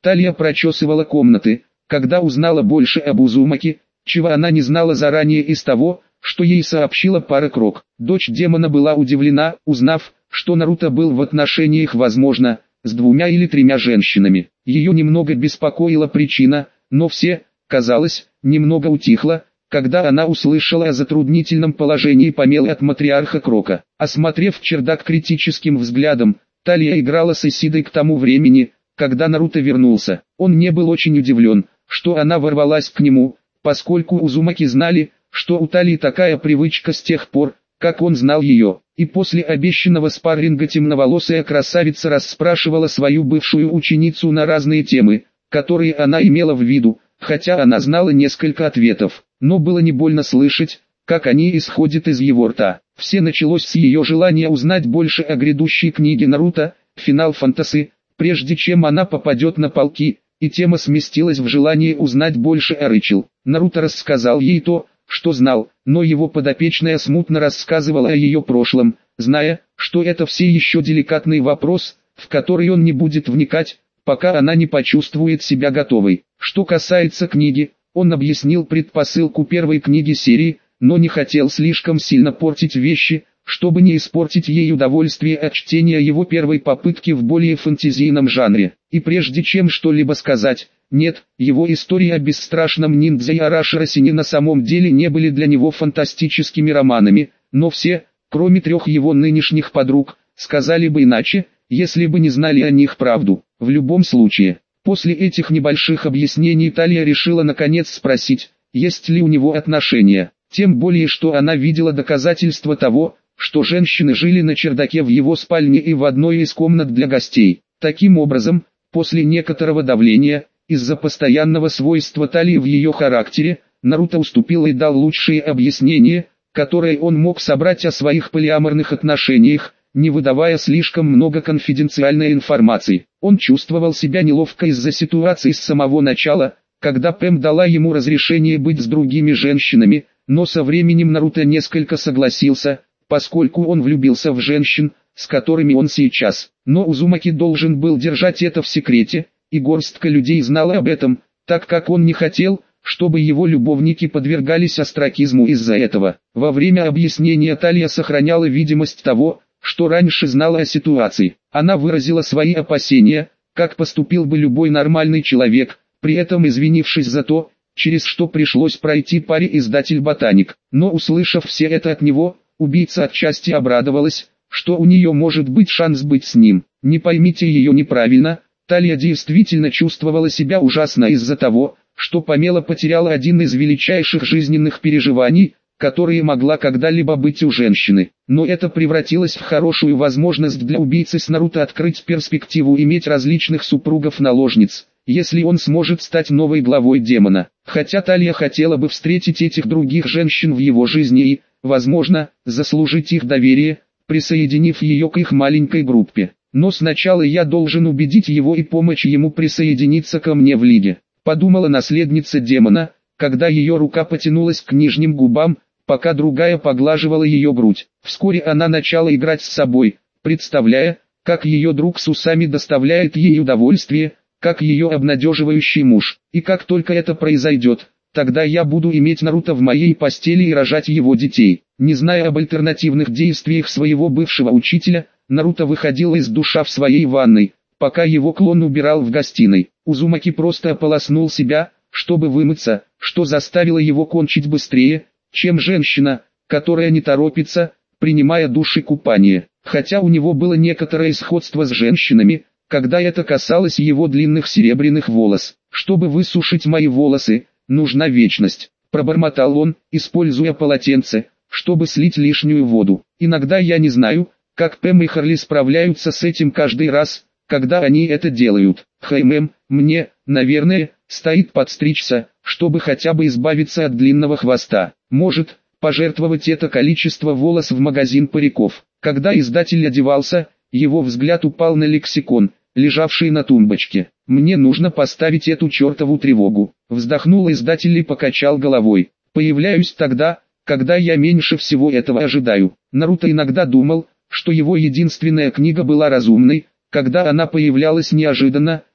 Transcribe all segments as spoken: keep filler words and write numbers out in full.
Талия прочесывала комнаты, когда узнала больше об Узумаки, чего она не знала заранее из того, что ей сообщила пара Крок. Дочь демона была удивлена, узнав, что Наруто был в отношениях, возможно, с двумя или тремя женщинами. Ее немного беспокоила причина, но все, казалось, немного утихло, когда она услышала о затруднительном положении Памелы от матриарха Крока. Осмотрев чердак критическим взглядом, Талия играла с Исидой к тому времени, когда Наруто вернулся. Он не был очень удивлен, что она ворвалась к нему, поскольку Узумаки знали, что у Талии такая привычка с тех пор, как он знал ее. И после обещанного спарринга темноволосая красавица расспрашивала свою бывшую ученицу на разные темы, которые она имела в виду, хотя она знала несколько ответов, но было не больно слышать, как они исходят из его рта. Все началось с ее желания узнать больше о грядущей книге Наруто, Финал Фантазии, прежде чем она попадет на полки, и тема сместилась в желание узнать больше о Рэйчел. Наруто рассказал ей то, что знал, но его подопечная смутно рассказывала о ее прошлом, зная, что это все еще деликатный вопрос, в который он не будет вникать, пока она не почувствует себя готовой. Что касается книги, он объяснил предпосылку первой книги серии, но не хотел слишком сильно портить вещи, чтобы не испортить ей удовольствие от чтения его первой попытки в более фэнтезийном жанре. И прежде чем что-либо сказать, нет, его истории о бесстрашном ниндзя и Араши Росине на самом деле не были для него фантастическими романами, но все, кроме трех его нынешних подруг, сказали бы иначе, если бы не знали о них правду. В любом случае, после этих небольших объяснений Талия решила наконец спросить, есть ли у него отношения, тем более что она видела доказательства того, что женщины жили на чердаке в его спальне и в одной из комнат для гостей. Таким образом, после некоторого давления, из-за постоянного свойства Талии в ее характере, Наруто уступил и дал лучшие объяснения, которые он мог собрать о своих полиаморных отношениях, не выдавая слишком много конфиденциальной информации. Он чувствовал себя неловко из-за ситуации с самого начала, когда Пэм дала ему разрешение быть с другими женщинами, но со временем Наруто несколько согласился, поскольку он влюбился в женщин, с которыми он сейчас. Но Узумаки должен был держать это в секрете, и горстка людей знала об этом, так как он не хотел, чтобы его любовники подвергались остракизму из-за этого. Во время объяснения Талия сохраняла видимость того, что раньше знала о ситуации. Она выразила свои опасения, как поступил бы любой нормальный человек, при этом извинившись за то, через что пришлось пройти паре издатель-ботаник. Но услышав все это от него, убийца отчасти обрадовалась, что у нее может быть шанс быть с ним. Не поймите ее неправильно, Талия действительно чувствовала себя ужасно из-за того, что Памела потеряла один из величайших жизненных переживаний, которые могла когда-либо быть у женщины. Но это превратилось в хорошую возможность для убийцы с Наруто открыть перспективу иметь различных супругов-наложниц, если он сможет стать новой главой демона. Хотя Талия хотела бы встретить этих других женщин в его жизни и, возможно, заслужить их доверие, присоединив ее к их маленькой группе. Но сначала я должен убедить его и помочь ему присоединиться ко мне в лиге, подумала наследница демона, когда ее рука потянулась к нижним губам, пока другая поглаживала ее грудь. Вскоре она начала играть с собой, представляя, как ее друг с усами доставляет ей удовольствие, как ее обнадеживающий муж. И как только это произойдет, тогда я буду иметь Наруто в моей постели и рожать его детей. Не зная об альтернативных действиях своего бывшего учителя, Наруто выходил из душа в своей ванной, пока его клон убирал в гостиной. Узумаки просто ополоснул себя, чтобы вымыться, что заставило его кончить быстрее, чем женщина, которая не торопится, принимая душ и купание. Хотя у него было некоторое сходство с женщинами, когда это касалось его длинных серебряных волос. Чтобы высушить мои волосы, нужна вечность, пробормотал он, используя полотенце, чтобы слить лишнюю воду. Иногда я не знаю, как Пэм и Харли справляются с этим каждый раз, когда они это делают. Хэй мэм, мне, наверное, стоит подстричься, чтобы хотя бы избавиться от длинного хвоста. Может, пожертвовать это количество волос в магазин париков. Когда издатель одевался, его взгляд упал на лексикон, лежавший на тумбочке. Мне нужно поставить эту чертову тревогу. Вздохнул издатель и покачал головой. Появляюсь тогда, когда я меньше всего этого ожидаю. Наруто иногда думал, что его единственная книга была разумной, когда она появлялась неожиданно,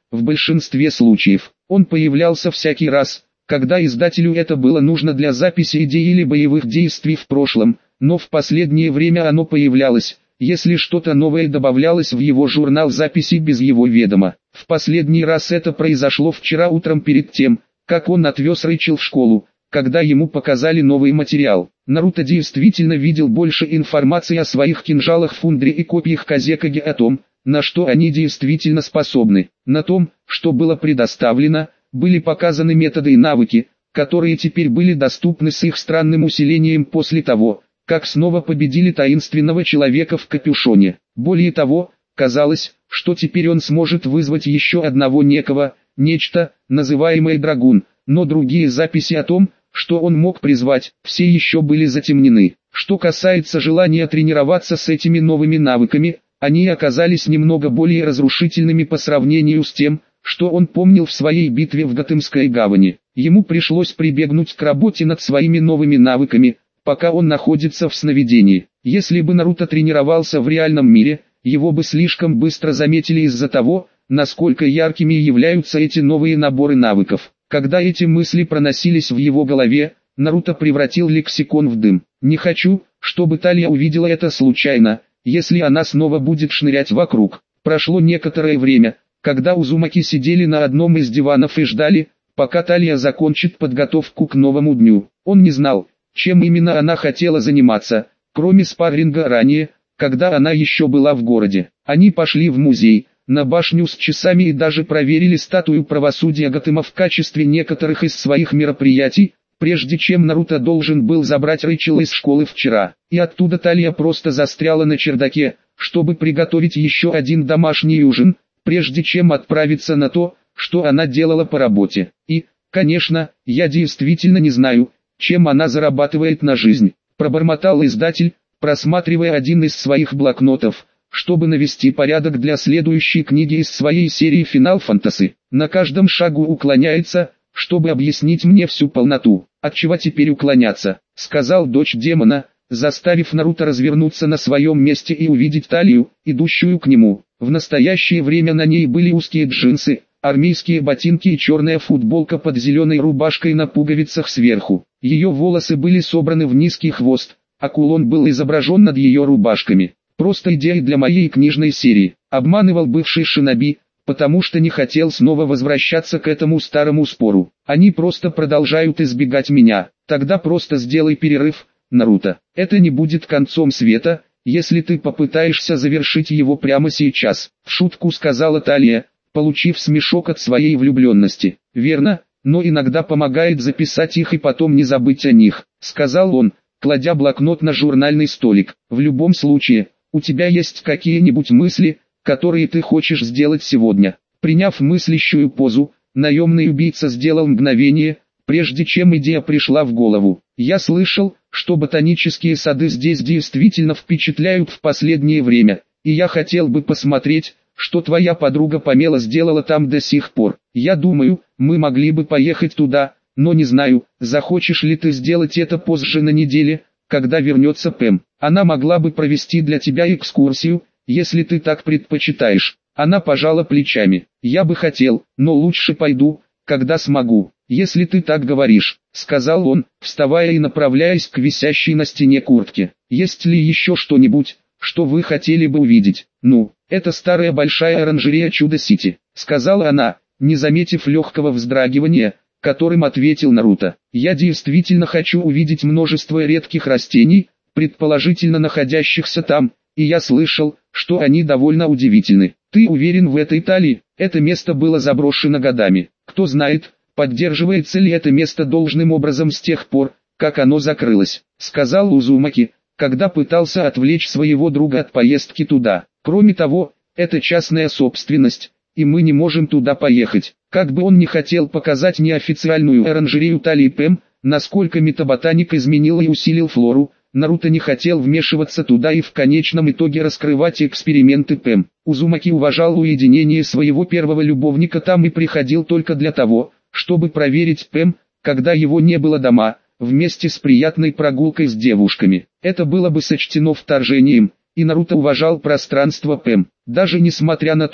В большинстве случаев, он появлялся всякий раз, когда издателю это было нужно для записи идей или боевых действий в прошлом, но в последнее время оно появлялось, если что-то новое добавлялось в его журнал записей без его ведома. В последний раз это произошло вчера утром перед тем, как он отвез Рэйчел в школу, когда ему показали новый материал. Наруто действительно видел больше информации о своих кинжалах Фундри и копьях Казекаги, о том, на что они действительно способны. На том, что было предоставлено, были показаны методы и навыки, которые теперь были доступны с их странным усилением после того, как снова победили таинственного человека в капюшоне. Более того, казалось, что теперь он сможет вызвать еще одного некого, нечто, называемое Драгун, но другие записи о том, что он мог призвать, все еще были затемнены. Что касается желания тренироваться с этими новыми навыками, они оказались немного более разрушительными по сравнению с тем, что он помнил в своей битве в Готэмской гавани. Ему пришлось прибегнуть к работе над своими новыми навыками, пока он находится в сновидении. Если бы Наруто тренировался в реальном мире, его бы слишком быстро заметили из-за того, насколько яркими являются эти новые наборы навыков. Когда эти мысли проносились в его голове, Наруто превратил лексикон в дым. «Не хочу, чтобы Талия увидела это случайно, если она снова будет шнырять вокруг». Прошло некоторое время, когда Узумаки сидели на одном из диванов и ждали, пока Талия закончит подготовку к новому дню. Он не знал, чем именно она хотела заниматься, кроме спарринга ранее, когда она еще была в городе. Они пошли в музей, на башню с часами и даже проверили статую правосудия Готэма в качестве некоторых из своих мероприятий, прежде чем Наруто должен был забрать Рэйчел из школы вчера. И оттуда Талия просто застряла на чердаке, чтобы приготовить еще один домашний ужин, прежде чем отправиться на то, что она делала по работе. И, конечно, я действительно не знаю, чем она зарабатывает на жизнь, пробормотал издатель, просматривая один из своих блокнотов, чтобы навести порядок для следующей книги из своей серии «Финал Фантасы». На каждом шагу уклоняется, чтобы объяснить мне всю полноту. «Отчего теперь уклоняться?» — сказал дочь демона, заставив Наруто развернуться на своем месте и увидеть Талию, идущую к нему. В настоящее время на ней были узкие джинсы, армейские ботинки и черная футболка под зеленой рубашкой на пуговицах сверху. Ее волосы были собраны в низкий хвост, а кулон был изображен над ее рубашками. Просто идея для моей книжной серии. Обманывал бывший шиноби, потому что не хотел снова возвращаться к этому старому спору. Они просто продолжают избегать меня. Тогда просто сделай перерыв, Наруто. Это не будет концом света, если ты попытаешься завершить его прямо сейчас. В шутку сказала Талия, получив смешок от своей влюбленности. Верно, но иногда помогает записать их и потом не забыть о них, сказал он, кладя блокнот на журнальный столик. В любом случае, у тебя есть какие-нибудь мысли, которые ты хочешь сделать сегодня? Приняв мыслящую позу, наемный убийца сделал мгновение, прежде чем идея пришла в голову. Я слышал, что ботанические сады здесь действительно впечатляют в последнее время, и я хотел бы посмотреть, что твоя подруга Памела сделала там до сих пор. Я думаю, мы могли бы поехать туда, но не знаю, захочешь ли ты сделать это позже на неделе, когда вернется Пэм. Она могла бы провести для тебя экскурсию, если ты так предпочитаешь. Она пожала плечами. Я бы хотел, но лучше пойду, когда смогу. Если ты так говоришь, сказал он, вставая и направляясь к висящей на стене куртке. Есть ли еще что-нибудь, что вы хотели бы увидеть? Ну, это старая большая оранжерея Чудо-Сити, сказала она, не заметив легкого вздрагивания, которым ответил Наруто. Я действительно хочу увидеть множество редких растений, предположительно находящихся там, и я слышал, что они довольно удивительны. Ты уверен в этой Талии? Это место было заброшено годами. Кто знает, поддерживается ли это место должным образом с тех пор, как оно закрылось, сказал Узумаки, когда пытался отвлечь своего друга от поездки туда. Кроме того, это частная собственность, и мы не можем туда поехать. Как бы он ни хотел показать неофициальную оранжерею Талии Пэм, насколько метаботаник изменил и усилил флору, Наруто не хотел вмешиваться туда и в конечном итоге раскрывать эксперименты Пэм. Узумаки уважал уединение своего первого любовника там и приходил только для того, чтобы проверить Пэм, когда его не было дома, вместе с приятной прогулкой с девушками. Это было бы сочтено вторжением, и Наруто уважал пространство Пэм. Даже несмотря на то,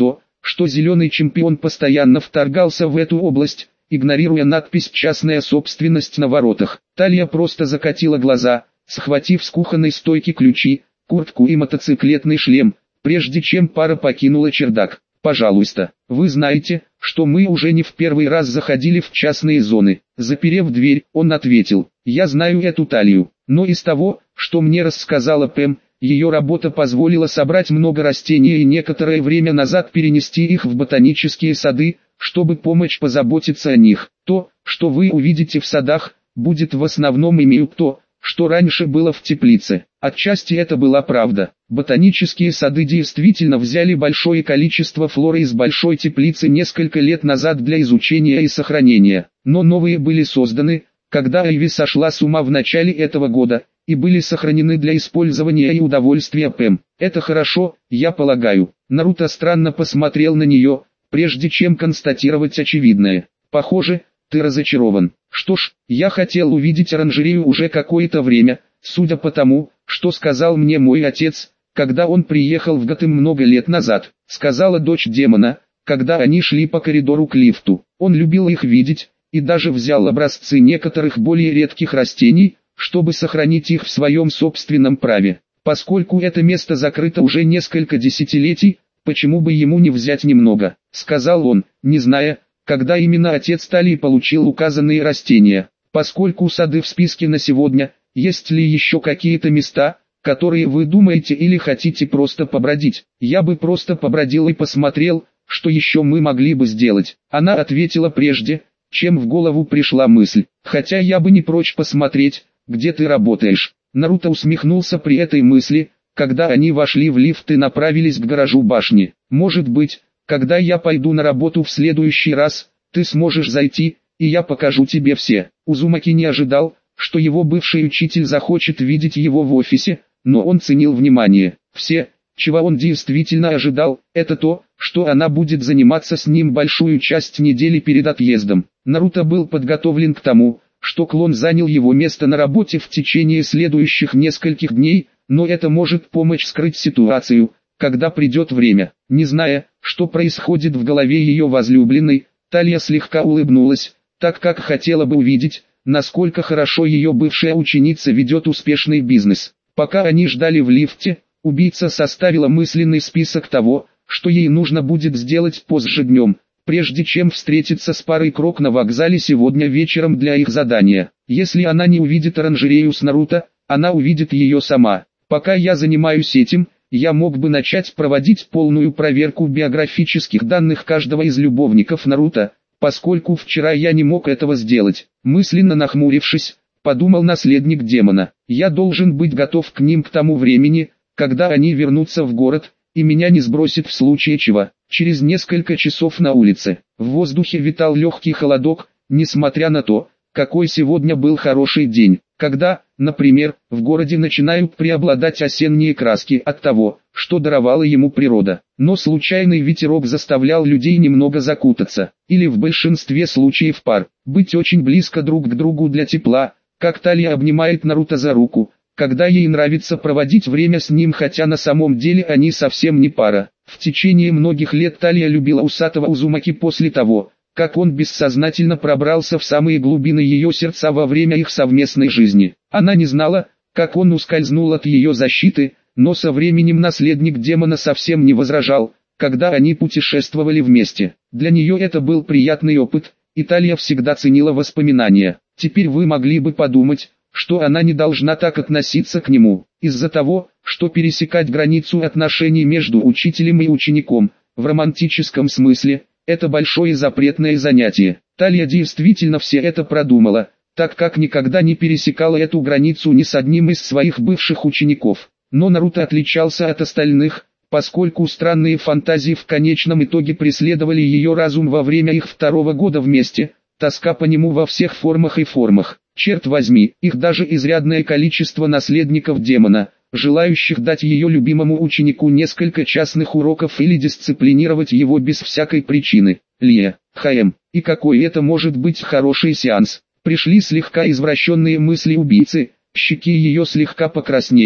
что зеленый чемпион постоянно вторгался в эту область, игнорируя надпись «Частная собственность» на воротах. Талия просто закатила глаза, схватив с кухонной стойки ключи, куртку и мотоциклетный шлем, прежде чем пара покинула чердак. «Пожалуйста, вы знаете, что мы уже не в первый раз заходили в частные зоны». Заперев дверь, он ответил: «Я знаю эту Талию, но из того, что мне рассказала Пэм, ее работа позволила собрать много растений и некоторое время назад перенести их в ботанические сады, чтобы помочь позаботиться о них. То, что вы увидите в садах, будет в основном имею то, что раньше было в теплице». Отчасти это была правда. Ботанические сады действительно взяли большое количество флоры из большой теплицы несколько лет назад для изучения и сохранения, но новые были созданы, когда Айви сошла с ума в начале этого года, и были сохранены для использования и удовольствия Пэм. Это хорошо, я полагаю. Наруто странно посмотрел на нее, прежде чем констатировать очевидное. Похоже, ты разочарован. Что ж, я хотел увидеть оранжерею уже какое-то время, судя по тому, что сказал мне мой отец, когда он приехал в Готэм много лет назад, сказала дочь демона, когда они шли по коридору к лифту. Он любил их видеть, и даже взял образцы некоторых более редких растений, чтобы сохранить их в своем собственном праве. Поскольку это место закрыто уже несколько десятилетий, почему бы ему не взять немного, сказал он, не зная, когда именно отец Талии получил указанные растения. Поскольку сады в списке на сегодня, есть ли еще какие-то места, которые вы думаете или хотите просто побродить? Я бы просто побродил и посмотрел, что еще мы могли бы сделать. Она ответила прежде, чем в голову пришла мысль. Хотя я бы не прочь посмотреть, где ты работаешь. Наруто усмехнулся при этой мысли, когда они вошли в лифт и направились к гаражу башни. Может быть, когда я пойду на работу в следующий раз, ты сможешь зайти, и я покажу тебе все. Узумаки не ожидал, что его бывший учитель захочет видеть его в офисе, но он ценил внимание. Все, чего он действительно ожидал, это то, что она будет заниматься с ним большую часть недели перед отъездом. Наруто был подготовлен к тому, что клон занял его место на работе в течение следующих нескольких дней, но это может помочь скрыть ситуацию, когда придет время. Не зная, что происходит в голове ее возлюбленной, Талия слегка улыбнулась, так как хотела бы увидеть, насколько хорошо ее бывшая ученица ведет успешный бизнес. Пока они ждали в лифте, убийца составила мысленный список того, что ей нужно будет сделать позже днем, прежде чем встретиться с парой Крок на вокзале сегодня вечером для их задания. Если она не увидит оранжерею с Наруто, она увидит ее сама. Пока я занимаюсь этим, я мог бы начать проводить полную проверку биографических данных каждого из любовников Наруто, поскольку вчера я не мог этого сделать. Мысленно нахмурившись, подумал наследник демона. Я должен быть готов к ним к тому времени, когда они вернутся в город, и меня не сбросит в случае чего. Через несколько часов на улице, в воздухе витал легкий холодок, несмотря на то, какой сегодня был хороший день, когда, например, в городе начинают преобладать осенние краски от того, что даровала ему природа. Но случайный ветерок заставлял людей немного закутаться, или в большинстве случаев пар, быть очень близко друг к другу для тепла, как Талия обнимает Наруто за руку, когда ей нравится проводить время с ним, хотя на самом деле они совсем не пара. В течение многих лет Талия любила усатого Узумаки после того, как он бессознательно пробрался в самые глубины ее сердца во время их совместной жизни. Она не знала, как он ускользнул от ее защиты, но со временем наследник демона совсем не возражал, когда они путешествовали вместе. Для нее это был приятный опыт, и Талия всегда ценила воспоминания. Теперь вы могли бы подумать, что она не должна так относиться к нему, из-за того, что пересекать границу отношений между учителем и учеником, в романтическом смысле, это большое запретное занятие. Талия действительно все это продумала, так как никогда не пересекала эту границу ни с одним из своих бывших учеников. Но Наруто отличался от остальных, поскольку странные фантазии в конечном итоге преследовали ее разум во время их второго года вместе, тоска по нему во всех формах и формах. Черт возьми, их даже изрядное количество наследников демона, желающих дать ее любимому ученику несколько частных уроков или дисциплинировать его без всякой причины. Лия, ХМ, и какой это может быть хороший сеанс. Пришли слегка извращенные мысли убийцы, щеки ее слегка покраснели,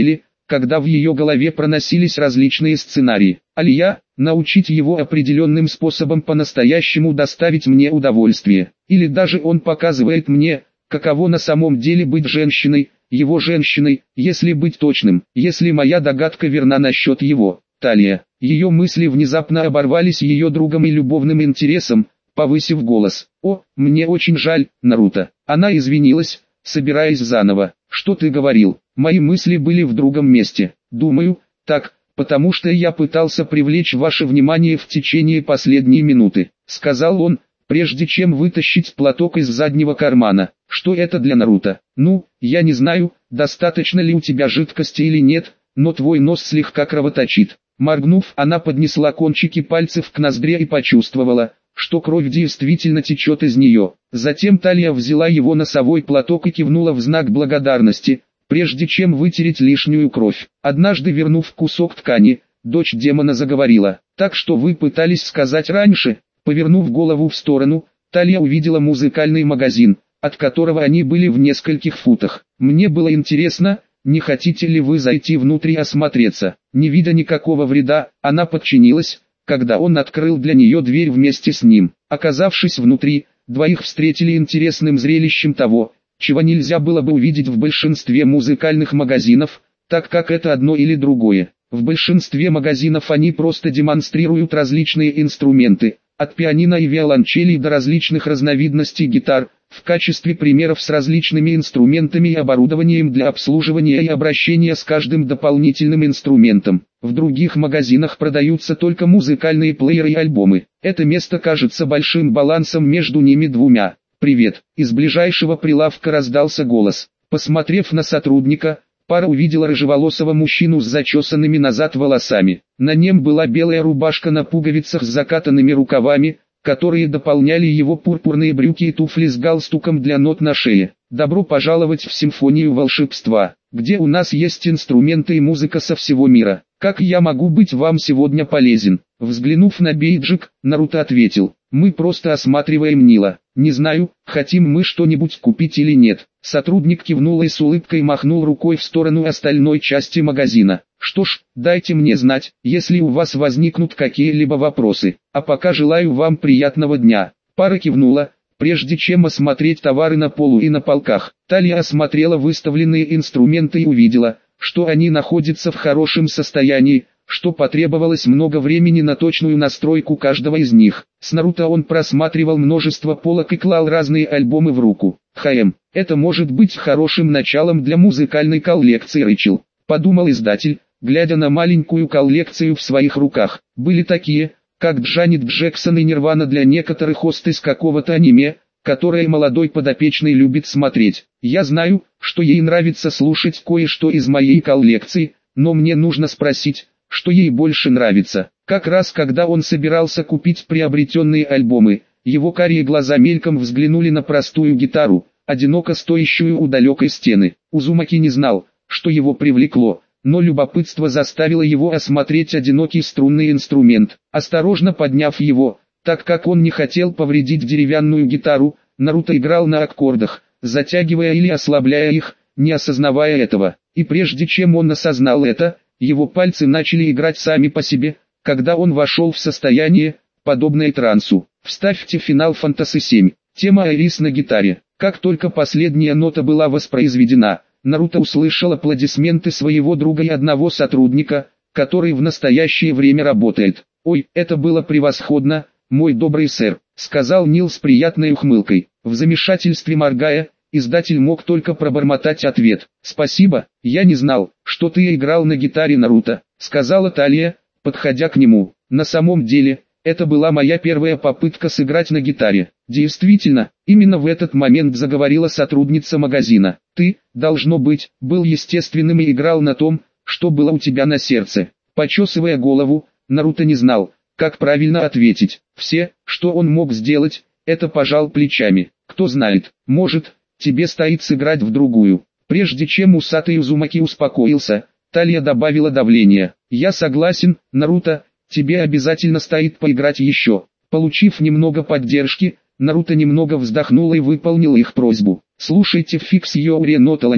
когда в ее голове проносились различные сценарии. Алия, научить его определенным способом по-настоящему доставить мне удовольствие. Или даже он показывает мне, каково на самом деле быть женщиной, его женщиной, если быть точным, если моя догадка верна насчет его. Талия. Ее мысли внезапно оборвались ее другом и любовным интересом, повысив голос. «О, мне очень жаль, Наруто». Она извинилась, собираясь заново. «Что ты говорил? Мои мысли были в другом месте. Думаю, так, потому что я пытался привлечь ваше внимание в течение последней минуты», — сказал он, прежде чем вытащить платок из заднего кармана. «Что это для Наруто? Ну, я не знаю, достаточно ли у тебя жидкости или нет, но твой нос слегка кровоточит». Моргнув, она поднесла кончики пальцев к ноздре и почувствовала, что кровь действительно течет из нее. Затем Талия взяла его носовой платок и кивнула в знак благодарности, прежде чем вытереть лишнюю кровь. Однажды, вернув кусок ткани, дочь демона заговорила. «Так что вы пытались сказать раньше?» Повернув голову в сторону, Талия увидела музыкальный магазин, от которого они были в нескольких футах. «Мне было интересно, не хотите ли вы зайти внутрь и осмотреться?» Не видя никакого вреда, она подчинилась, когда он открыл для нее дверь вместе с ним. Оказавшись внутри, двоих встретили интересным зрелищем того, чего нельзя было бы увидеть в большинстве музыкальных магазинов, так как это одно или другое. В большинстве магазинов они просто демонстрируют различные инструменты, от пианино и виолончелей до различных разновидностей гитар, в качестве примеров с различными инструментами и оборудованием для обслуживания и обращения с каждым дополнительным инструментом. В других магазинах продаются только музыкальные плееры и альбомы. Это место кажется большим балансом между ними двумя. «Привет!» Из ближайшего прилавка раздался голос. Посмотрев на сотрудника, пара увидела рыжеволосого мужчину с зачесанными назад волосами. На нем была белая рубашка на пуговицах с закатанными рукавами, которые дополняли его пурпурные брюки и туфли с галстуком для нот на шее. «Добро пожаловать в симфонию волшебства, где у нас есть инструменты и музыка со всего мира. Как я могу быть вам сегодня полезен?» Взглянув на бейджик, Наруто ответил: «Мы просто осматриваем Нила. Не знаю, хотим мы что-нибудь купить или нет». Сотрудник кивнул и с улыбкой махнул рукой в сторону остальной части магазина. «Что ж, дайте мне знать, если у вас возникнут какие-либо вопросы. А пока желаю вам приятного дня». Пара кивнула, прежде чем осмотреть товары на полу и на полках. Талия осмотрела выставленные инструменты и увидела, что они находятся в хорошем состоянии, что потребовалось много времени на точную настройку каждого из них. С Наруто он просматривал множество полок и клал разные альбомы в руку. «Хм, это может быть хорошим началом для музыкальной коллекции, Рэйчел», — подумал издатель, глядя на маленькую коллекцию в своих руках. Были такие, как Джанет Джексон и Нирвана для некоторых хост из какого-то аниме, которое молодой подопечный любит смотреть. «Я знаю, что ей нравится слушать кое-что из моей коллекции, но мне нужно спросить, что ей больше нравится». Как раз когда он собирался купить приобретенные альбомы, его карие глаза мельком взглянули на простую гитару, одиноко стоящую у далекой стены. Узумаки не знал, что его привлекло, но любопытство заставило его осмотреть одинокий струнный инструмент. Осторожно подняв его, так как он не хотел повредить деревянную гитару, Наруто играл на аккордах, затягивая или ослабляя их, не осознавая этого. И прежде чем он осознал это, его пальцы начали играть сами по себе, когда он вошел в состояние, подобное трансу. Вставьте Final Fantasy семь. Тема Айрис на гитаре. Как только последняя нота была воспроизведена, Наруто услышал аплодисменты своего друга и одного сотрудника, который в настоящее время работает. «Ой, это было превосходно, мой добрый сэр», — сказал Нил с приятной ухмылкой. В замешательстве моргая, издатель мог только пробормотать ответ: «Спасибо, я не знал, что ты играл на гитаре, Наруто», — сказала Талия, подходя к нему. «На самом деле, это была моя первая попытка сыграть на гитаре». Действительно, именно в этот момент заговорила сотрудница магазина. «Ты, должно быть, был естественным и играл на том, что было у тебя на сердце». Почесывая голову, Наруто не знал, как правильно ответить. Все, что он мог сделать, это пожал плечами. «Кто знает, может, тебе стоит сыграть в другую». Прежде чем усатый Узумаки успокоился, Талия добавила давление. «Я согласен, Наруто, тебе обязательно стоит поиграть еще». Получив немного поддержки, Наруто немного вздохнул и выполнил их просьбу. «Слушайте Фикс Йоури Ноталане,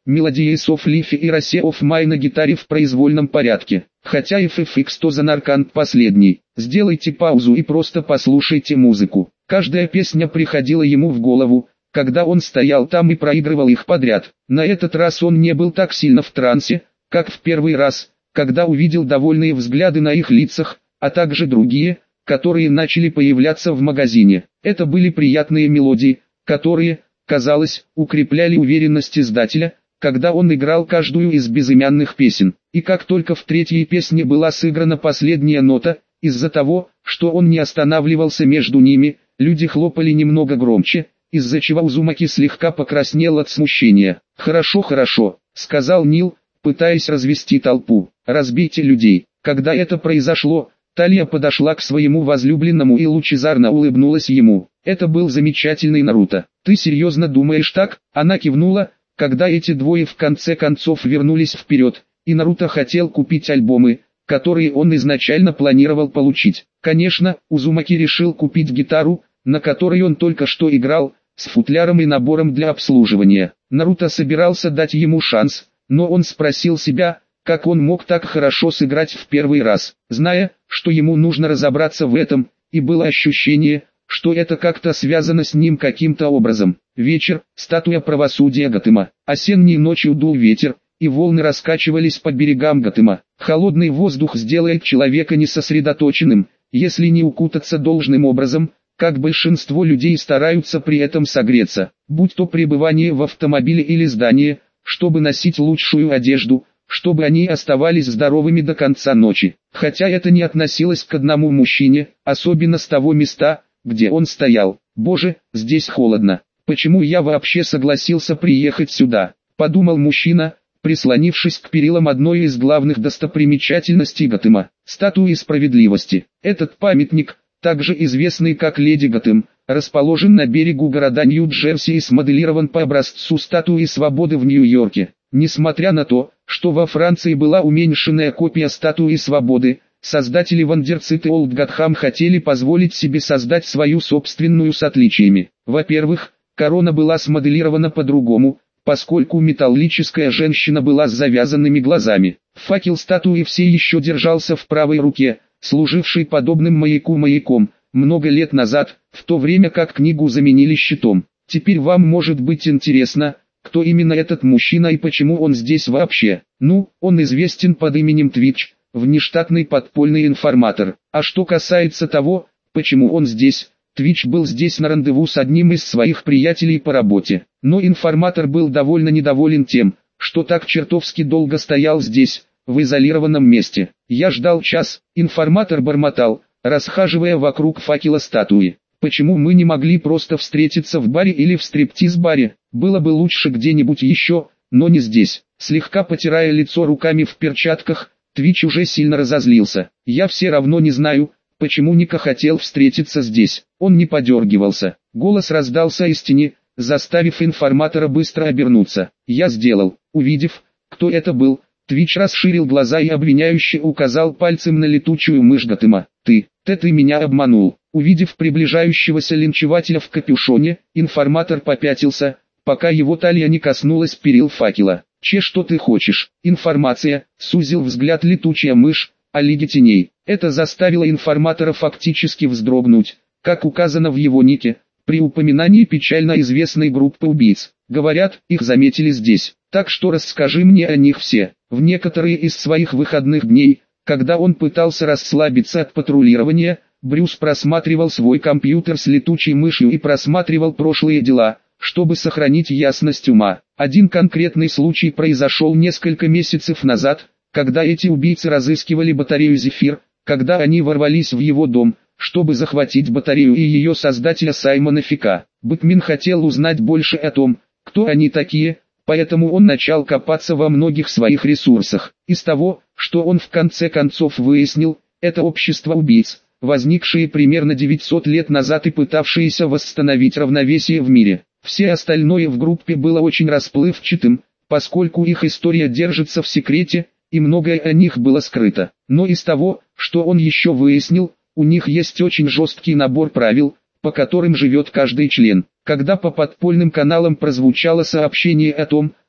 Melody of Life и Rose of My на гитаре в произвольном порядке. Хотя эф эф икс то за Наркант последний. Сделайте паузу и просто послушайте музыку. Каждая песня приходила ему в голову, когда он стоял там и проигрывал их подряд. На этот раз он не был так сильно в трансе, как в первый раз, когда увидел довольные взгляды на их лицах, а также другие, которые начали появляться в магазине. Это были приятные мелодии, которые, казалось, укрепляли уверенность издателя, когда он играл каждую из безымянных песен. И как только в третьей песне была сыграна последняя нота, из-за того, что он не останавливался между ними, люди хлопали немного громче, из-за чего Узумаки слегка покраснел от смущения. «Хорошо, хорошо», — сказал Нил, пытаясь развести толпу. «Разбейте людей». Когда это произошло, Талия подошла к своему возлюбленному и лучезарно улыбнулась ему. «Это был замечательный Наруто. Ты серьезно думаешь так?» Она кивнула, когда эти двое в конце концов вернулись вперед, и Наруто хотел купить альбомы, которые он изначально планировал получить. Конечно, Узумаки решил купить гитару, на которой он только что играл, с футляром и набором для обслуживания. Наруто собирался дать ему шанс, но он спросил себя, как он мог так хорошо сыграть в первый раз, зная, что ему нужно разобраться в этом, и было ощущение, что это как-то связано с ним каким-то образом. Вечер, статуя правосудия Готэма. Осенней ночью дул ветер, и волны раскачивались по берегам Готэма. Холодный воздух сделает человека несосредоточенным, если не укутаться должным образом, как большинство людей стараются при этом согреться, будь то пребывание в автомобиле или здании, чтобы носить лучшую одежду, чтобы они оставались здоровыми до конца ночи. Хотя это не относилось к одному мужчине, особенно с того места, где он стоял. «Боже, здесь холодно. Почему я вообще согласился приехать сюда?» – подумал мужчина, прислонившись к перилам одной из главных достопримечательностей Готэма – статуи справедливости. Этот памятник, также известный как Леди Готэм, расположен на берегу города Нью-Джерси и смоделирован по образцу статуи свободы в Нью-Йорке. Несмотря на то, что во Франции была уменьшенная копия статуи свободы, создатели Вандерцит и Олд Готхэм хотели позволить себе создать свою собственную с отличиями. Во-первых, корона была смоделирована по-другому, поскольку металлическая женщина была с завязанными глазами. Факел статуи все еще держался в правой руке, служивший подобным маяку маяком, много лет назад, в то время как книгу заменили щитом. Теперь вам может быть интересно, кто именно этот мужчина и почему он здесь вообще. Ну, он известен под именем Твич, внештатный подпольный информатор. А что касается того, почему он здесь, Твич был здесь на рандеву с одним из своих приятелей по работе. Но информатор был довольно недоволен тем, что так чертовски долго стоял здесь, в изолированном месте. Я ждал час, информатор бормотал, расхаживая вокруг факела статуи. Почему мы не могли просто встретиться в баре или в стриптиз-баре? Было бы лучше где-нибудь еще, но не здесь. Слегка потирая лицо руками в перчатках, Твич уже сильно разозлился. Я все равно не знаю, почему Ника хотел встретиться здесь. Он не подергивался. Голос раздался из тени, заставив информатора быстро обернуться. Я сделал. Увидев, кто это был, Твич расширил глаза и обвиняюще указал пальцем на летучую мышь Готэма. Ты, ты, ты меня обманул. Увидев приближающегося линчевателя в капюшоне, информатор попятился, пока его талия не коснулась перил факела. «Че, что ты хочешь?» Информация, сузил взгляд летучая мышь, о Лиге Теней. Это заставило информатора фактически вздрогнуть, как указано в его нике, при упоминании печально известной группы убийц. Говорят, их заметили здесь. Так что расскажи мне о них все. В некоторые из своих выходных дней, когда он пытался расслабиться от патрулирования, Брюс просматривал свой компьютер с летучей мышью и просматривал прошлые дела, чтобы сохранить ясность ума. Один конкретный случай произошел несколько месяцев назад, когда эти убийцы разыскивали батарею «Зефир», когда они ворвались в его дом, чтобы захватить батарею и ее создателя Саймона Фика. Бэтмен хотел узнать больше о том, кто они такие, поэтому он начал копаться во многих своих ресурсах. Из того, что он в конце концов выяснил, это общество убийц, возникшие примерно девятьсот лет назад и пытавшиеся восстановить равновесие в мире. Все остальное в группе было очень расплывчатым, поскольку их история держится в секрете, и многое о них было скрыто. Но из того, что он еще выяснил, у них есть очень жесткий набор правил, по которым живет каждый член. Когда по подпольным каналам прозвучало сообщение о том,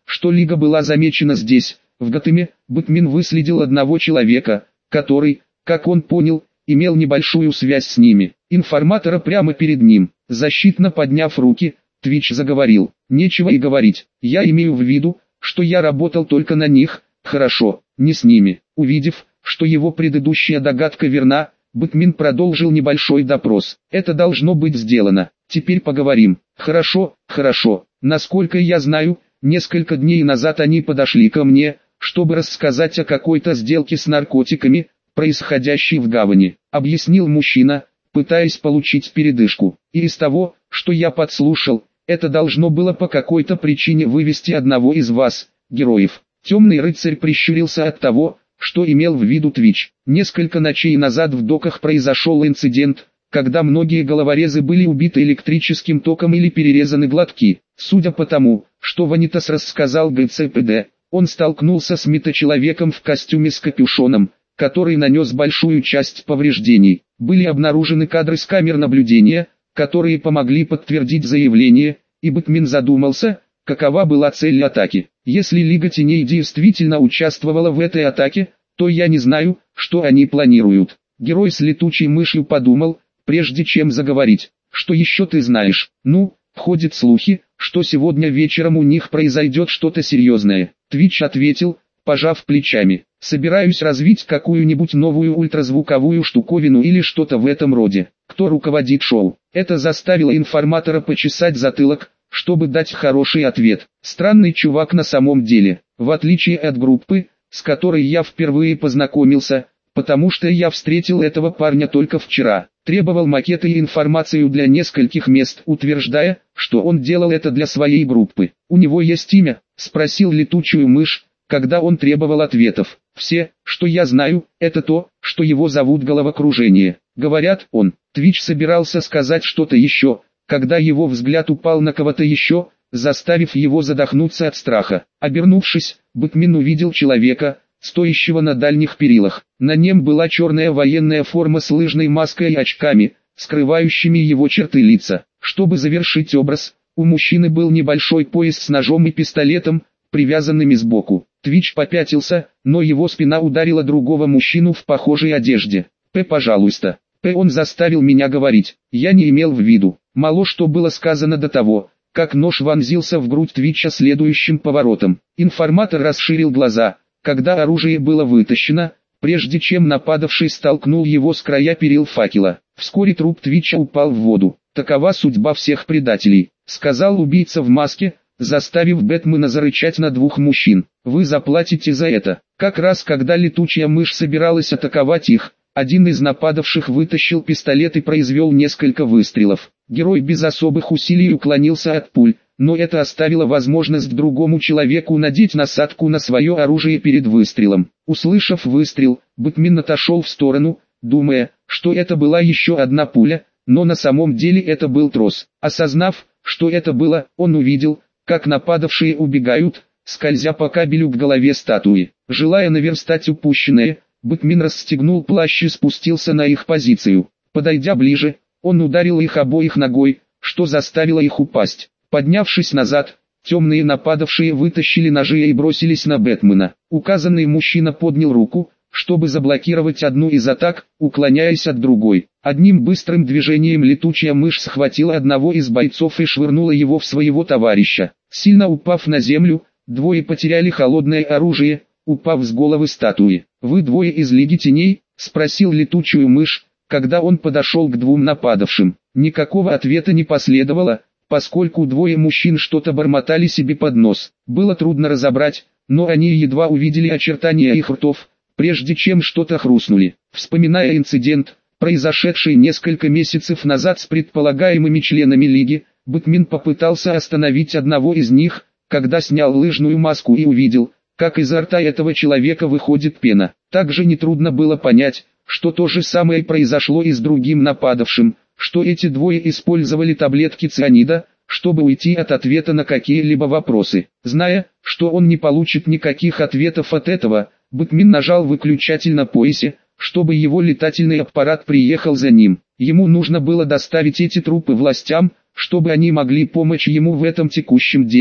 что Лига была замечена здесь, в Готэме. Бэтмен выследил одного человека, который, как он понял, имел небольшую связь с ними. Информатора прямо перед ним. Защитно подняв руки, Твич заговорил. Нечего и говорить, я имею в виду, что я работал только на них, хорошо, не с ними. Увидев, что его предыдущая догадка верна, Бэтмен продолжил небольшой допрос. Это должно быть сделано. Теперь поговорим. Хорошо, хорошо. Насколько я знаю, несколько дней назад они подошли ко мне, чтобы рассказать о какой-то сделке с наркотиками, происходящей в гавани, объяснил мужчина, пытаясь получить передышку. И из того, что я подслушал, это должно было по какой-то причине вывести одного из вас, героев. Темный рыцарь прищурился от того, что имел в виду Твич. Несколько ночей назад в доках произошел инцидент, когда многие головорезы были убиты электрическим током или перерезаны глотки. Судя по тому, что Ванитас рассказал ГЦПД, он столкнулся с метачеловеком в костюме с капюшоном, который нанес большую часть повреждений. Были обнаружены кадры с камер наблюдения, которые помогли подтвердить заявление, и Бэтмен задумался, какова была цель атаки. Если Лига Теней действительно участвовала в этой атаке, то я не знаю, что они планируют. Герой с летучей мышью подумал, прежде чем заговорить. Что еще ты знаешь? Ну, ходят слухи, что сегодня вечером у них произойдет что-то серьезное. Твич ответил, пожав плечами. Собираюсь развить какую-нибудь новую ультразвуковую штуковину или что-то в этом роде. Кто руководит шоу? Это заставило информатора почесать затылок, чтобы дать хороший ответ. Странный чувак на самом деле, в отличие от группы, с которой я впервые познакомился, потому что я встретил этого парня только вчера. Требовал макеты и информацию для нескольких мест, утверждая, что он делал это для своей группы. У него есть имя? Спросил летучую мышь, когда он требовал ответов. Все, что я знаю, это то, что его зовут Головокружение. Говорят, он. Твич собирался сказать что-то еще, когда его взгляд упал на кого-то еще, заставив его задохнуться от страха. Обернувшись, Бэтмен увидел человека, стоящего на дальних перилах. На нем была черная военная форма с лыжной маской и очками, скрывающими его черты лица. Чтобы завершить образ, у мужчины был небольшой пояс с ножом и пистолетом, привязанными сбоку. Твич попятился, но его спина ударила другого мужчину в похожей одежде. «П, пожалуйста». «П, он заставил меня говорить. Я не имел в виду». Мало что было сказано до того, как нож вонзился в грудь Твича следующим поворотом. Информатор расширил глаза, когда оружие было вытащено, прежде чем нападавший столкнул его с края перил факела. Вскоре труп Твича упал в воду. «Такова судьба всех предателей», — сказал убийца в маске, заставив Бэтмена зарычать на двух мужчин. «Вы заплатите за это». Как раз когда летучая мышь собиралась атаковать их, один из нападавших вытащил пистолет и произвел несколько выстрелов. Герой без особых усилий уклонился от пуль, но это оставило возможность другому человеку надеть насадку на свое оружие перед выстрелом. Услышав выстрел, Бэтмен отошел в сторону, думая, что это была еще одна пуля, но на самом деле это был трос. Осознав, что это было, он увидел, как нападавшие убегают, скользя по кабелю к голове статуи. Желая наверстать упущенное, Бэтмен расстегнул плащ и спустился на их позицию. Подойдя ближе, он ударил их обоих ногой, что заставило их упасть. Поднявшись назад, темные нападавшие вытащили ножи и бросились на Бэтмена. Указанный мужчина поднял руку, чтобы заблокировать одну из атак, уклоняясь от другой. Одним быстрым движением летучая мышь схватила одного из бойцов и швырнула его в своего товарища. Сильно упав на землю, двое потеряли холодное оружие, упав с головы статуи. «Вы двое из Лиги Теней?» — спросил летучую мышь, когда он подошел к двум нападавшим. Никакого ответа не последовало, поскольку двое мужчин что-то бормотали себе под нос. Было трудно разобрать, но они едва увидели очертания их ртов, прежде чем что-то хрустнули. Вспоминая инцидент, произошедший несколько месяцев назад с предполагаемыми членами Лиги, Бэтмен попытался остановить одного из них, когда снял лыжную маску и увидел, как изо рта этого человека выходит пена. Также нетрудно было понять, что то же самое произошло и с другим нападавшим, что эти двое использовали таблетки цианида, чтобы уйти от ответа на какие-либо вопросы. Зная, что он не получит никаких ответов от этого, Бэтмен нажал выключатель на поясе, чтобы его летательный аппарат приехал за ним. Ему нужно было доставить эти трупы властям, чтобы они могли помочь ему в этом текущем деле,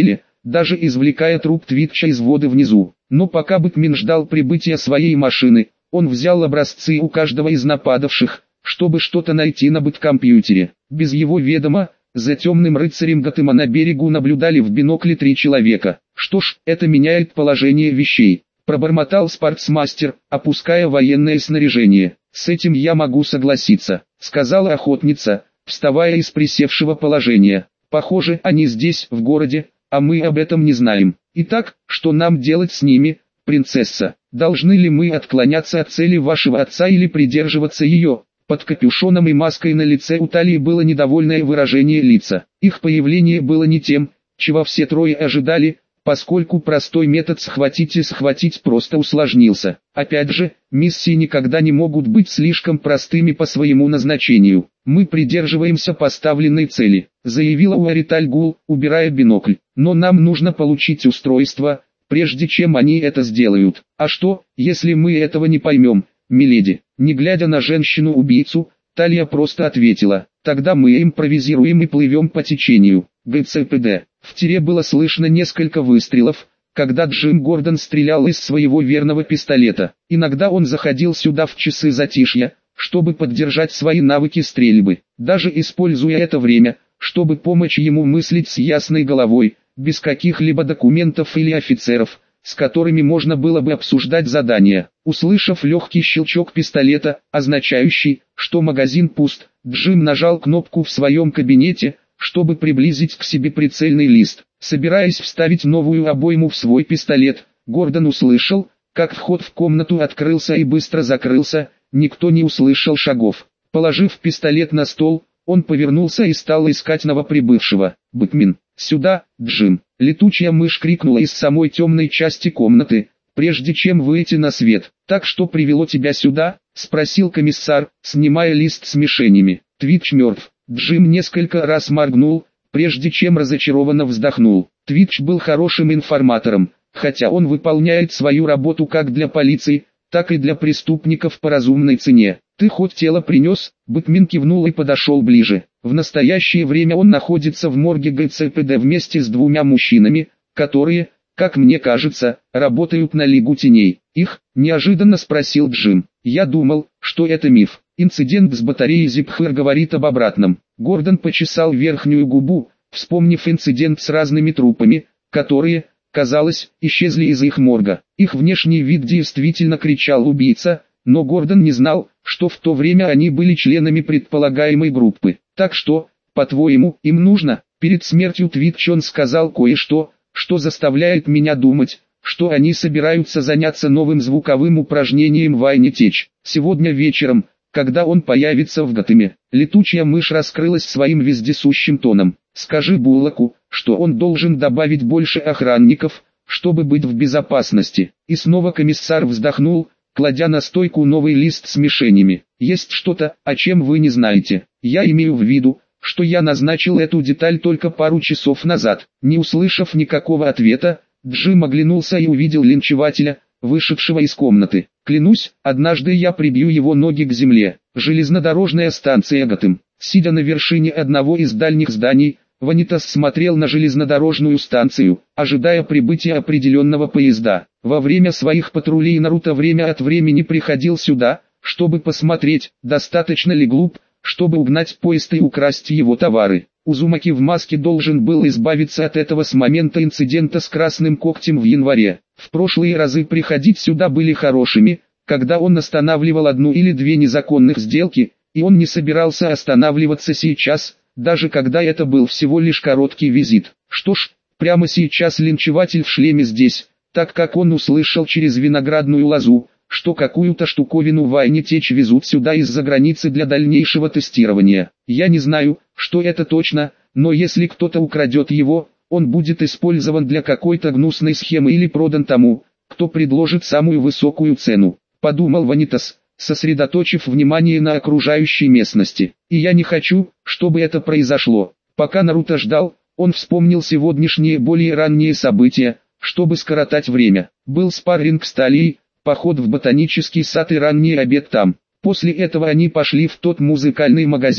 даже извлекая труп Твитча из воды внизу. Но пока Бэтмен ждал прибытия своей машины, он взял образцы у каждого из нападавших, чтобы что-то найти на бэткомпьютере. Без его ведома, за темным рыцарем Готэма на берегу наблюдали в бинокле три человека. Что ж, это меняет положение вещей, пробормотал спортсмастер, опуская военное снаряжение. С этим я могу согласиться, сказала охотница, вставая из присевшего положения. Похоже, они здесь, в городе, а мы об этом не знаем. Итак, что нам делать с ними, принцесса? Должны ли мы отклоняться от цели вашего отца или придерживаться ее? Под капюшоном и маской на лице у Талии было недовольное выражение лица. Их появление было не тем, чего все трое ожидали, поскольку простой метод схватить и схватить просто усложнился. Опять же, миссии никогда не могут быть слишком простыми по своему назначению. Мы придерживаемся поставленной цели, заявила Уариталь Гул, убирая бинокль. Но нам нужно получить устройство, прежде чем они это сделают. А что, если мы этого не поймем, миледи? Не глядя на женщину-убийцу, Талия просто ответила: тогда мы импровизируем и плывем по течению. ГЦПД. В тире было слышно несколько выстрелов, когда Джим Гордон стрелял из своего верного пистолета. Иногда он заходил сюда в часы затишья, чтобы поддержать свои навыки стрельбы, даже используя это время, чтобы помочь ему мыслить с ясной головой, без каких-либо документов или офицеров, с которыми можно было бы обсуждать задания. Услышав легкий щелчок пистолета, означающий, что магазин пуст, Джим нажал кнопку в своем кабинете, чтобы приблизить к себе прицельный лист. Собираясь вставить новую обойму в свой пистолет, Гордон услышал, как вход в комнату открылся и быстро закрылся, никто не услышал шагов. Положив пистолет на стол, он повернулся и стал искать новоприбывшего. «Бэтмен, сюда, Джим!» Летучая мышь крикнула из самой темной части комнаты, прежде чем выйти на свет. «Так что привело тебя сюда?» — спросил комиссар, снимая лист с мишенями. «Твитч мертв». Джим несколько раз моргнул, прежде чем разочарованно вздохнул. Твитч был хорошим информатором, хотя он выполняет свою работу как для полиции, так и для преступников по разумной цене. «Ты хоть тело принес?» Бэтмен кивнул и подошел ближе. В настоящее время он находится в морге ГЦПД вместе с двумя мужчинами, которые, как мне кажется, работают на Лигу Теней. «Их?» – неожиданно спросил Джим. «Я думал, что это миф. Инцидент с батареей Зипхэр говорит об обратном». Гордон почесал верхнюю губу, вспомнив инцидент с разными трупами, которые, казалось, исчезли из их морга. Их внешний вид действительно кричал «убийца», но Гордон не знал, что в то время они были членами предполагаемой группы. «Так что, по-твоему, им нужно?» Перед смертью Твитч он сказал кое-что, что заставляет меня думать, что они собираются заняться новым звуковым упражнением Вайни Течь. Сегодня вечером, когда он появится в Готэме. Летучая мышь раскрылась своим вездесущим тоном. «Скажи Буллоку, что он должен добавить больше охранников, чтобы быть в безопасности». И снова комиссар вздохнул, кладя на стойку новый лист с мишенями. «Есть что-то, о чем вы не знаете. Я имею в виду, что я назначил эту деталь только пару часов назад». Не услышав никакого ответа, Джим оглянулся и увидел линчевателя, вышедшего из комнаты. «Клянусь, однажды я прибью его ноги к земле». Железнодорожная станция Готэм. Сидя на вершине одного из дальних зданий, Ванитас смотрел на железнодорожную станцию, ожидая прибытия определенного поезда. Во время своих патрулей Наруто время от времени приходил сюда, чтобы посмотреть, достаточно ли глуп, чтобы угнать поезд и украсть его товары. Узумаки в маске должен был избавиться от этого с момента инцидента с красным когтем в январе. В прошлые разы приходить сюда были хорошими, когда он останавливал одну или две незаконных сделки, и он не собирался останавливаться сейчас, даже когда это был всего лишь короткий визит. Что ж, прямо сейчас линчеватель в шлеме здесь, так как он услышал через виноградную лозу, что какую-то штуковину Вайни Течь везут сюда из-за границы для дальнейшего тестирования. Я не знаю, что это точно, но если кто-то украдет его, он будет использован для какой-то гнусной схемы или продан тому, кто предложит самую высокую цену, подумал Ванитас, сосредоточив внимание на окружающей местности. И я не хочу, чтобы это произошло. Пока Наруто ждал, он вспомнил сегодняшние более ранние события, чтобы скоротать время. Был спарринг с Талией, поход в ботанический сад и ранний обед там. После этого они пошли в тот музыкальный магазин,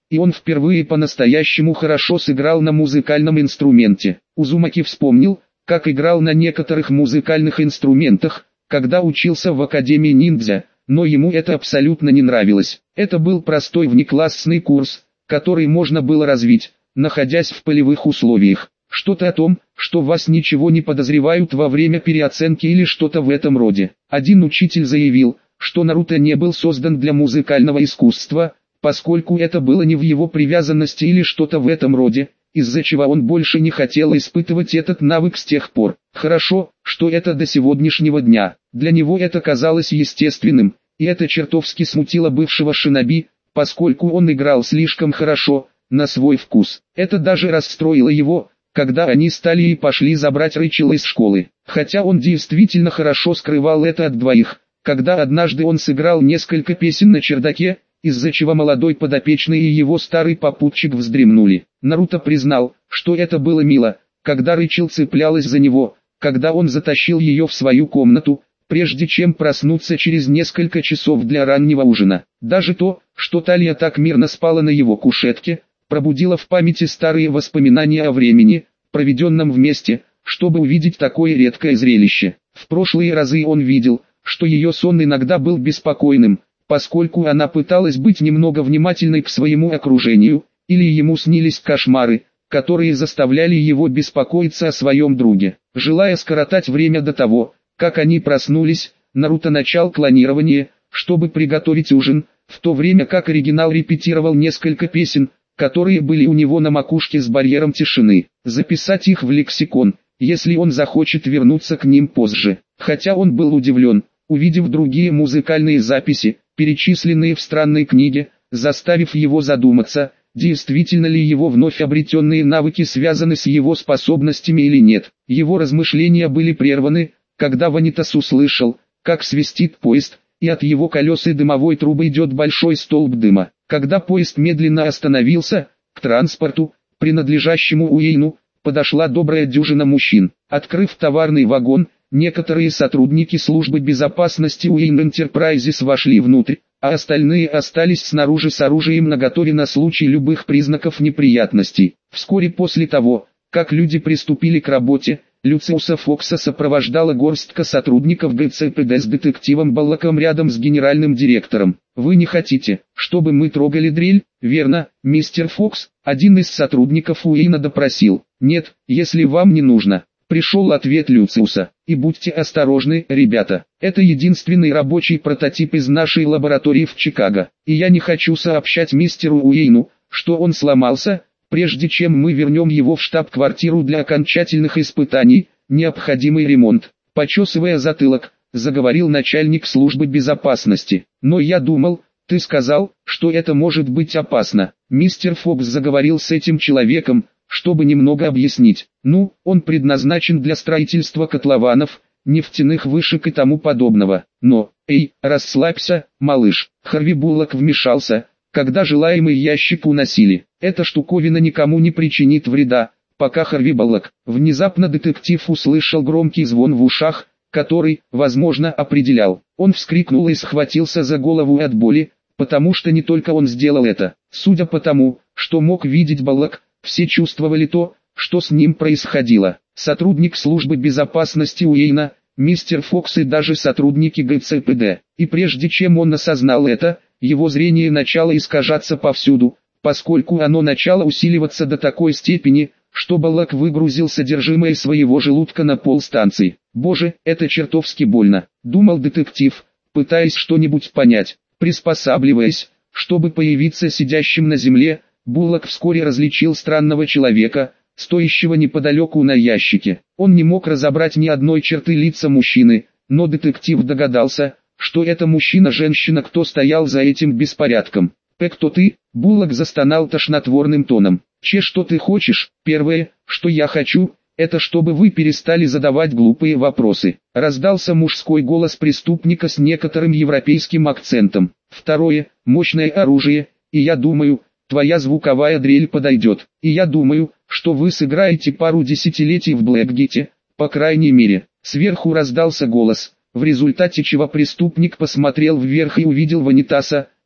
и он впервые по-настоящему хорошо сыграл на музыкальном инструменте. Узумаки вспомнил, как играл на некоторых музыкальных инструментах, когда учился в Академии ниндзя, но ему это абсолютно не нравилось. Это был простой внеклассный курс, который можно было развить, находясь в полевых условиях. Что-то о том, что вас ничего не подозревают во время переоценки или что-то в этом роде. Один учитель заявил, что Наруто не был создан для музыкального искусства, поскольку это было не в его привязанности или что-то в этом роде, из-за чего он больше не хотел испытывать этот навык с тех пор. Хорошо, что это до сегодняшнего дня. Для него это казалось естественным, и это чертовски смутило бывшего шиноби, поскольку он играл слишком хорошо, на свой вкус. Это даже расстроило его, когда они стали и пошли забрать Рэйчел из школы. Хотя он действительно хорошо скрывал это от двоих, когда однажды он сыграл несколько песен на чердаке, из-за чего молодой подопечный и его старый попутчик вздремнули. Наруто признал, что это было мило, когда Рэйчел цеплялась за него, когда он затащил ее в свою комнату, прежде чем проснуться через несколько часов для раннего ужина. Даже то, что Талия так мирно спала на его кушетке, пробудило в памяти старые воспоминания о времени, проведенном вместе, чтобы увидеть такое редкое зрелище. В прошлые разы он видел, что ее сон иногда был беспокойным, поскольку она пыталась быть немного внимательной к своему окружению, или ему снились кошмары, которые заставляли его беспокоиться о своем друге. Желая скоротать время до того, как они проснулись, Наруто начал клонирование, чтобы приготовить ужин, в то время как оригинал репетировал несколько песен, которые были у него на макушке с барьером тишины. Записать их в лексикон, если он захочет вернуться к ним позже. Хотя он был удивлен, увидев другие музыкальные записи, перечисленные в странной книге, заставив его задуматься, действительно ли его вновь обретенные навыки связаны с его способностями или нет. Его размышления были прерваны, когда Ванитас услышал, как свистит поезд, и от его колес и дымовой трубы идет большой столб дыма. Когда поезд медленно остановился, к транспорту, принадлежащему Уэйну, подошла добрая дюжина мужчин. Открыв товарный вагон, некоторые сотрудники службы безопасности Уэйн Энтерпрайзес вошли внутрь, а остальные остались снаружи с оружием наготове на случай любых признаков неприятностей. Вскоре после того, как люди приступили к работе, Люциуса Фокса сопровождала горстка сотрудников ГЦПД с детективом Баллаком рядом с генеральным директором. «Вы не хотите, чтобы мы трогали дрель, верно, мистер Фокс?» Один из сотрудников Уэйна допросил. «Нет, если вам не нужно». Пришел ответ Люциуса. «И будьте осторожны, ребята, это единственный рабочий прототип из нашей лаборатории в Чикаго, и я не хочу сообщать мистеру Уэйну, что он сломался, прежде чем мы вернем его в штаб-квартиру для окончательных испытаний, необходимый ремонт». Почесывая затылок, заговорил начальник службы безопасности. «Но я думал, ты сказал, что это может быть опасно». Мистер Фокс заговорил с этим человеком, чтобы немного объяснить. «Ну, он предназначен для строительства котлованов, нефтяных вышек и тому подобного. Но, эй, расслабься, малыш». Харви Буллок вмешался, когда желаемый ящик уносили. «Эта штуковина никому не причинит вреда, пока Харви Буллок». Внезапно детектив услышал громкий звон в ушах, который, возможно, определял. Он вскрикнул и схватился за голову от боли, потому что не только он сделал это. Судя по тому, что мог видеть Буллок, все чувствовали то, что с ним происходило. Сотрудник службы безопасности Уэйна, мистер Фокс и даже сотрудники ГЦПД. И прежде чем он осознал это, его зрение начало искажаться повсюду, поскольку оно начало усиливаться до такой степени, что Балак выгрузил содержимое своего желудка на пол станции. «Боже, это чертовски больно», — думал детектив, пытаясь что-нибудь понять. Приспосабливаясь, чтобы появиться сидящим на земле, Буллок вскоре различил странного человека, стоящего неподалеку на ящике. Он не мог разобрать ни одной черты лица мужчины, но детектив догадался, что это мужчина-женщина, кто стоял за этим беспорядком. «Э, кто ты?» — Буллок застонал тошнотворным тоном. «Че, что ты хочешь?» «Первое, что я хочу, это чтобы вы перестали задавать глупые вопросы», — раздался мужской голос преступника с некоторым европейским акцентом. «Второе, мощное оружие, и я думаю, твоя звуковая дрель подойдет. И я думаю, что вы сыграете пару десятилетий в Блэкгите, по крайней мере». Сверху раздался голос, в результате чего преступник посмотрел вверх и увидел Ванитаса,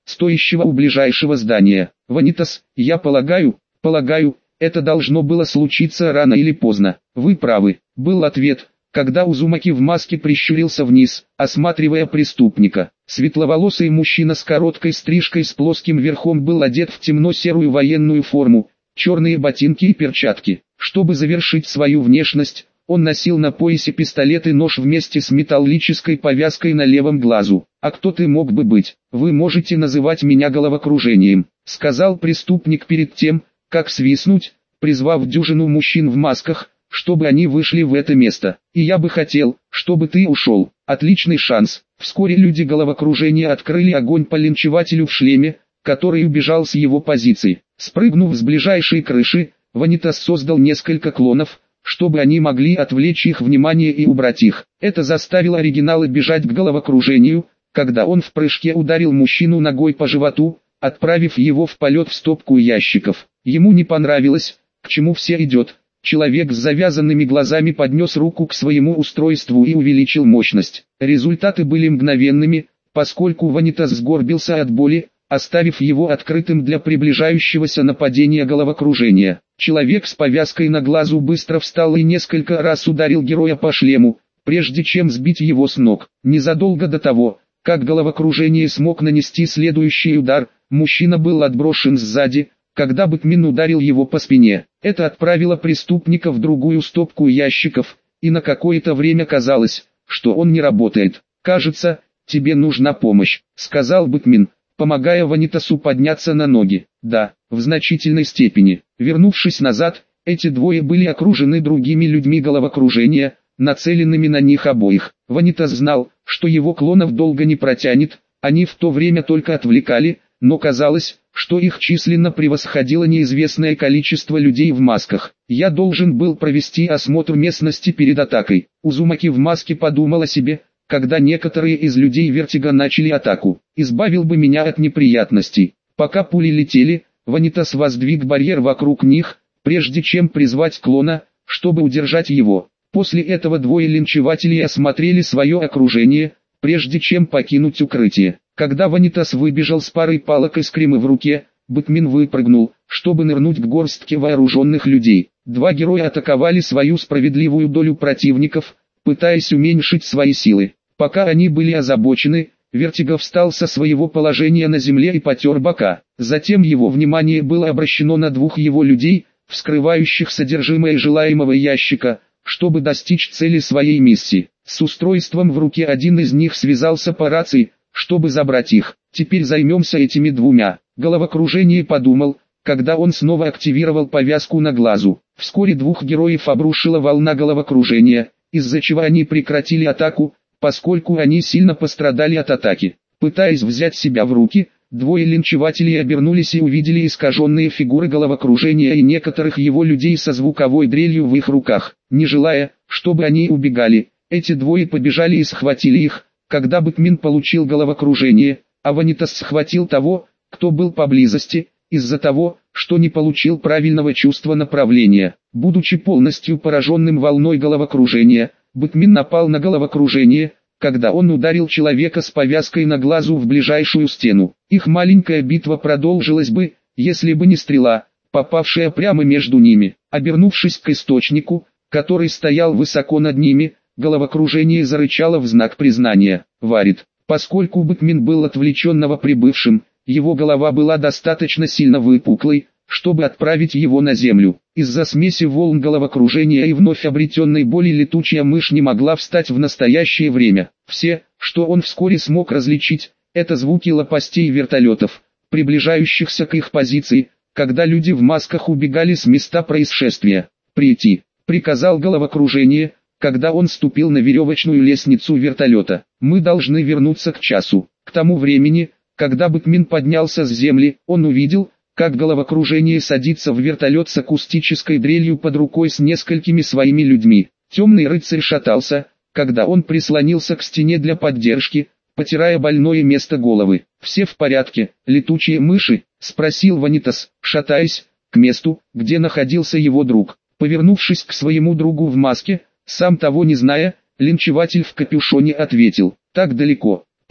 стоящего у ближайшего здания. «Ванитас, я полагаю, полагаю, это должно было случиться рано или поздно». «Вы правы», был ответ, когда Узумаки в маске прищурился вниз, осматривая преступника. Светловолосый мужчина с короткой стрижкой с плоским верхом был одет в темно-серую военную форму, черные ботинки и перчатки. Чтобы завершить свою внешность, он носил на поясе пистолет и нож вместе с металлической повязкой на левом глазу. «А кто ты мог бы быть? Вы можете называть меня головокружением», сказал преступник перед тем, как свистнуть, призвав дюжину мужчин в масках, чтобы они вышли в это место. «И я бы хотел, чтобы ты ушел». Отличный шанс. Вскоре люди головокружения открыли огонь по линчевателю в шлеме, который убежал с его позиции. Спрыгнув с ближайшей крыши, Ванитас создал несколько клонов, чтобы они могли отвлечь их внимание и убрать их. Это заставило оригинала бежать к головокружению, когда он в прыжке ударил мужчину ногой по животу, отправив его в полет в стопку ящиков. Ему не понравилось, к чему все идет. Человек с завязанными глазами поднес руку к своему устройству и увеличил мощность. Результаты были мгновенными, поскольку Ванитас сгорбился от боли, оставив его открытым для приближающегося нападения головокружения. Человек с повязкой на глазу быстро встал и несколько раз ударил героя по шлему, прежде чем сбить его с ног. Незадолго до того, как головокружение смог нанести следующий удар, мужчина был отброшен сзади, когда Бэтмен ударил его по спине. Это отправило преступника в другую стопку ящиков, и на какое-то время казалось, что он не работает. «Кажется, тебе нужна помощь», — сказал Бэтмен, помогая Ванитасу подняться на ноги. «Да, в значительной степени». Вернувшись назад, эти двое были окружены другими людьми головокружения, нацеленными на них обоих. Ванитас знал, что его клонов долго не протянет, они в то время только отвлекали, но казалось, что их численно превосходило неизвестное количество людей в масках. «Я должен был провести осмотр местности перед атакой». Узумаки в маске подумал о себе, когда некоторые из людей Вертига начали атаку. «Избавил бы меня от неприятностей». Пока пули летели, Ванитас воздвиг барьер вокруг них, прежде чем призвать клона, чтобы удержать его. После этого двое линчевателей осмотрели свое окружение, прежде чем покинуть укрытие. Когда Ванитас выбежал с парой палок и скримы в руке, Бэтмен выпрыгнул, чтобы нырнуть к горстке вооруженных людей. Два героя атаковали свою справедливую долю противников, пытаясь уменьшить свои силы. Пока они были озабочены, Вертиго встал со своего положения на земле и потер бока. Затем его внимание было обращено на двух его людей, вскрывающих содержимое желаемого ящика, чтобы достичь цели своей миссии. С устройством в руке один из них связался по рации, чтобы забрать их. «Теперь займемся этими двумя», головокружение подумал, когда он снова активировал повязку на глазу. Вскоре двух героев обрушила волна головокружения, из-за чего они прекратили атаку, поскольку они сильно пострадали от атаки. Пытаясь взять себя в руки, двое линчевателей обернулись и увидели искаженные фигуры головокружения и некоторых его людей со звуковой дрелью в их руках. Не желая, чтобы они убегали, эти двое побежали и схватили их. Когда Бэтмен получил головокружение, а Ванитас схватил того, кто был поблизости, из-за того, что не получил правильного чувства направления. Будучи полностью пораженным волной головокружения, Бэтмен напал на головокружение, когда он ударил человека с повязкой на глазу в ближайшую стену. Их маленькая битва продолжилась бы, если бы не стрела, попавшая прямо между ними. Обернувшись к источнику, который стоял высоко над ними, головокружение зарычало в знак признания. «Варит». Поскольку Бэтмен был отвлечен новоприбывшим, его голова была достаточно сильно выпуклой, чтобы отправить его на землю. Из-за смеси волн головокружения и вновь обретенной боли летучая мышь не могла встать в настоящее время. Все, что он вскоре смог различить, это звуки лопастей вертолетов, приближающихся к их позиции, когда люди в масках убегали с места происшествия. «Прийти», — приказал головокружение, когда он ступил на веревочную лестницу вертолета. «Мы должны вернуться к часу». К тому времени, когда Бэтмен поднялся с земли, он увидел, как головокружение садится в вертолет с акустической дрелью под рукой с несколькими своими людьми. Темный рыцарь шатался, когда он прислонился к стене для поддержки, потирая больное место головы. «Все в порядке, летучие мыши?» — спросил Ванитас, шатаясь, к месту, где находился его друг. Повернувшись к своему другу в маске, сам того не зная, линчеватель в капюшоне ответил: «Так далеко».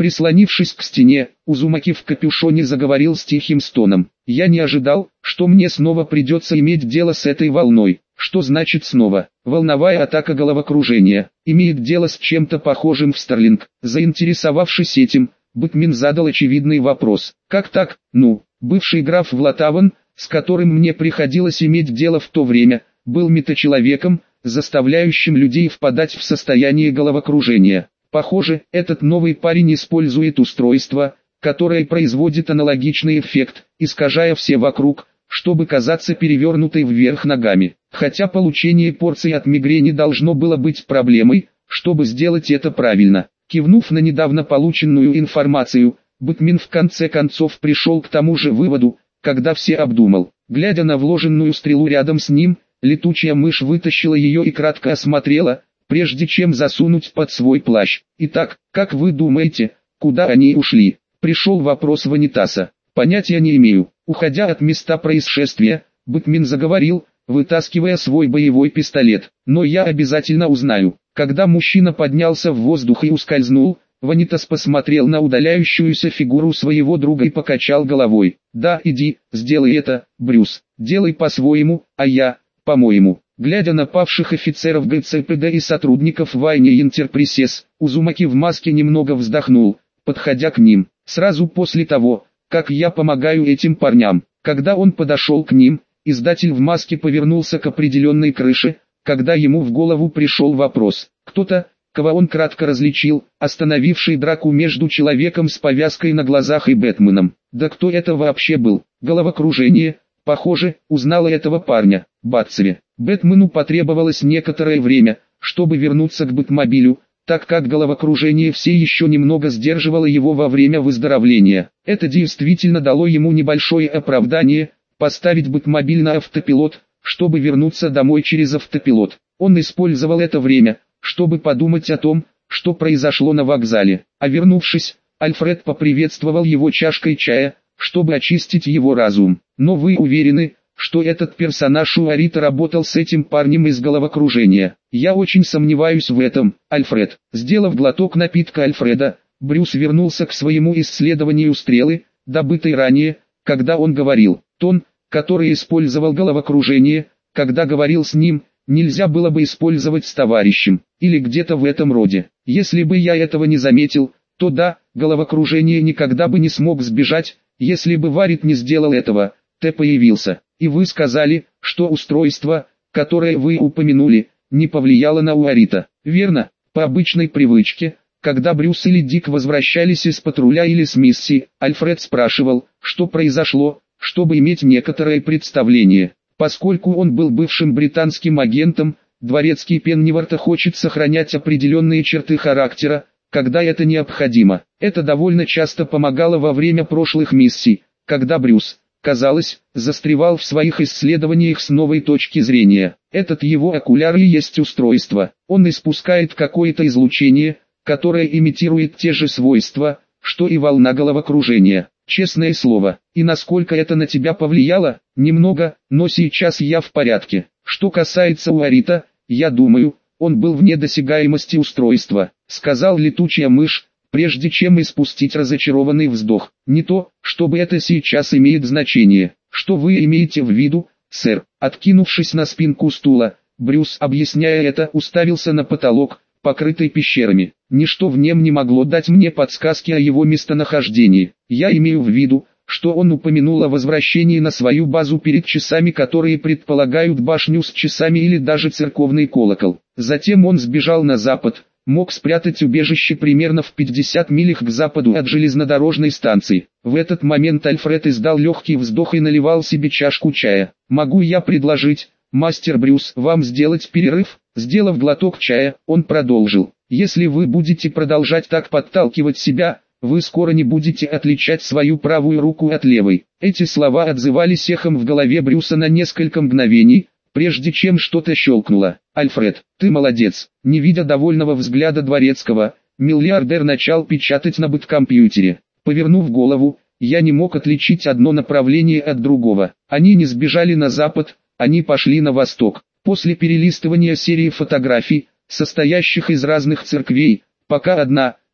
Прислонившись к стене, Узумаки в капюшоне заговорил с тихим стоном. «Я не ожидал, что мне снова придется иметь дело с этой волной». «Что значит снова?» «Волновая атака головокружения. Имеет дело с чем-то похожим в Старлинг». Заинтересовавшись этим, Бэтмен задал очевидный вопрос. «Как так?» «Ну, бывший граф Влатаван, с которым мне приходилось иметь дело в то время, был метачеловеком, заставляющим людей впадать в состояние головокружения. Похоже, этот новый парень использует устройство, которое производит аналогичный эффект, искажая все вокруг, чтобы казаться перевернутой вверх ногами. Хотя получение порции от мигрени должно было быть проблемой, чтобы сделать это правильно». Кивнув на недавно полученную информацию, Бэтмен в конце концов пришел к тому же выводу, когда все обдумал. Глядя на вложенную стрелу рядом с ним, летучая мышь вытащила ее и кратко осмотрела, прежде чем засунуть под свой плащ. «Итак, как вы думаете, куда они ушли?» Пришел вопрос Ванитаса. «Понятия не имею». Уходя от места происшествия, Бэтмен заговорил, вытаскивая свой боевой пистолет. «Но я обязательно узнаю». Когда мужчина поднялся в воздух и ускользнул, Ванитас посмотрел на удаляющуюся фигуру своего друга и покачал головой. «Да, иди, сделай это, Брюс. Делай по-своему, а я, по-моему». Глядя на павших офицеров ГЦПД и сотрудников Вайни Интерпресес, Узумаки в маске немного вздохнул, подходя к ним. «Сразу после того, как я помогаю этим парням». Когда он подошел к ним, издатель в маске повернулся к определенной крыше, когда ему в голову пришел вопрос. Кто-то, кого он кратко различил, остановивший драку между человеком с повязкой на глазах и Бэтменом. Да кто это вообще был? Головокружение, похоже, узнала этого парня, Батцеви. Бэтмену потребовалось некоторое время, чтобы вернуться к Бэтмобилю, так как головокружение все еще немного сдерживало его во время выздоровления. Это действительно дало ему небольшое оправдание, поставить Бэтмобиль на автопилот, чтобы вернуться домой через автопилот. Он использовал это время, чтобы подумать о том, что произошло на вокзале. А вернувшись, Альфред поприветствовал его чашкой чая, чтобы очистить его разум. «Но вы уверены, что этот персонаж Уарита работал с этим парнем из головокружения?» «Я очень сомневаюсь в этом, Альфред». Сделав глоток напитка Альфреда, Брюс вернулся к своему исследованию стрелы, добытой ранее, когда он говорил. Тон, который использовал головокружение, когда говорил с ним, нельзя было бы использовать с товарищем, или где-то в этом роде. Если бы я этого не заметил, то да, головокружение никогда бы не смог сбежать, если бы Варит не сделал этого. Т появился, и вы сказали, что устройство, которое вы упомянули, не повлияло на Уарита. Верно, по обычной привычке, когда Брюс или Дик возвращались из патруля или с миссии, Альфред спрашивал, что произошло, чтобы иметь некоторое представление. Поскольку он был бывшим британским агентом, дворецкий Пенниварта хочет сохранять определенные черты характера, когда это необходимо. Это довольно часто помогало во время прошлых миссий, когда Брюс, казалось, застревал в своих исследованиях с новой точки зрения. Этот его окуляр и есть устройство. Он испускает какое-то излучение, которое имитирует те же свойства, что и волна головокружения. Честное слово, и насколько это на тебя повлияло? Немного, но сейчас я в порядке. Что касается Уарита, я думаю, он был вне досягаемости устройства, сказал летучая мышь, прежде чем испустить разочарованный вздох. Не то, чтобы это сейчас имеет значение. Что вы имеете в виду, сэр? Откинувшись на спинку стула, Брюс, объясняя это, уставился на потолок, покрытый пещерами. Ничто в нем не могло дать мне подсказки о его местонахождении. Я имею в виду, что он упомянул о возвращении на свою базу перед часами, которые предполагают башню с часами или даже церковный колокол. Затем он сбежал на запад, мог спрятать убежище примерно в пятидесяти милях к западу от железнодорожной станции. В этот момент Альфред издал легкий вздох и наливал себе чашку чая. «Могу я предложить, мастер Брюс, вам сделать перерыв?» Сделав глоток чая, он продолжил. «Если вы будете продолжать так подталкивать себя, вы скоро не будете отличать свою правую руку от левой». Эти слова отзывались эхом в голове Брюса на несколько мгновений, прежде чем что-то щелкнуло. «Альфред, ты молодец». Не видя довольного взгляда дворецкого, миллиардер начал печатать на бэткомпьютере. Повернув голову, я не мог отличить одно направление от другого. Они не сбежали на запад, они пошли на восток. После перелистывания серии фотографий, состоящих из разных церквей, пока одна,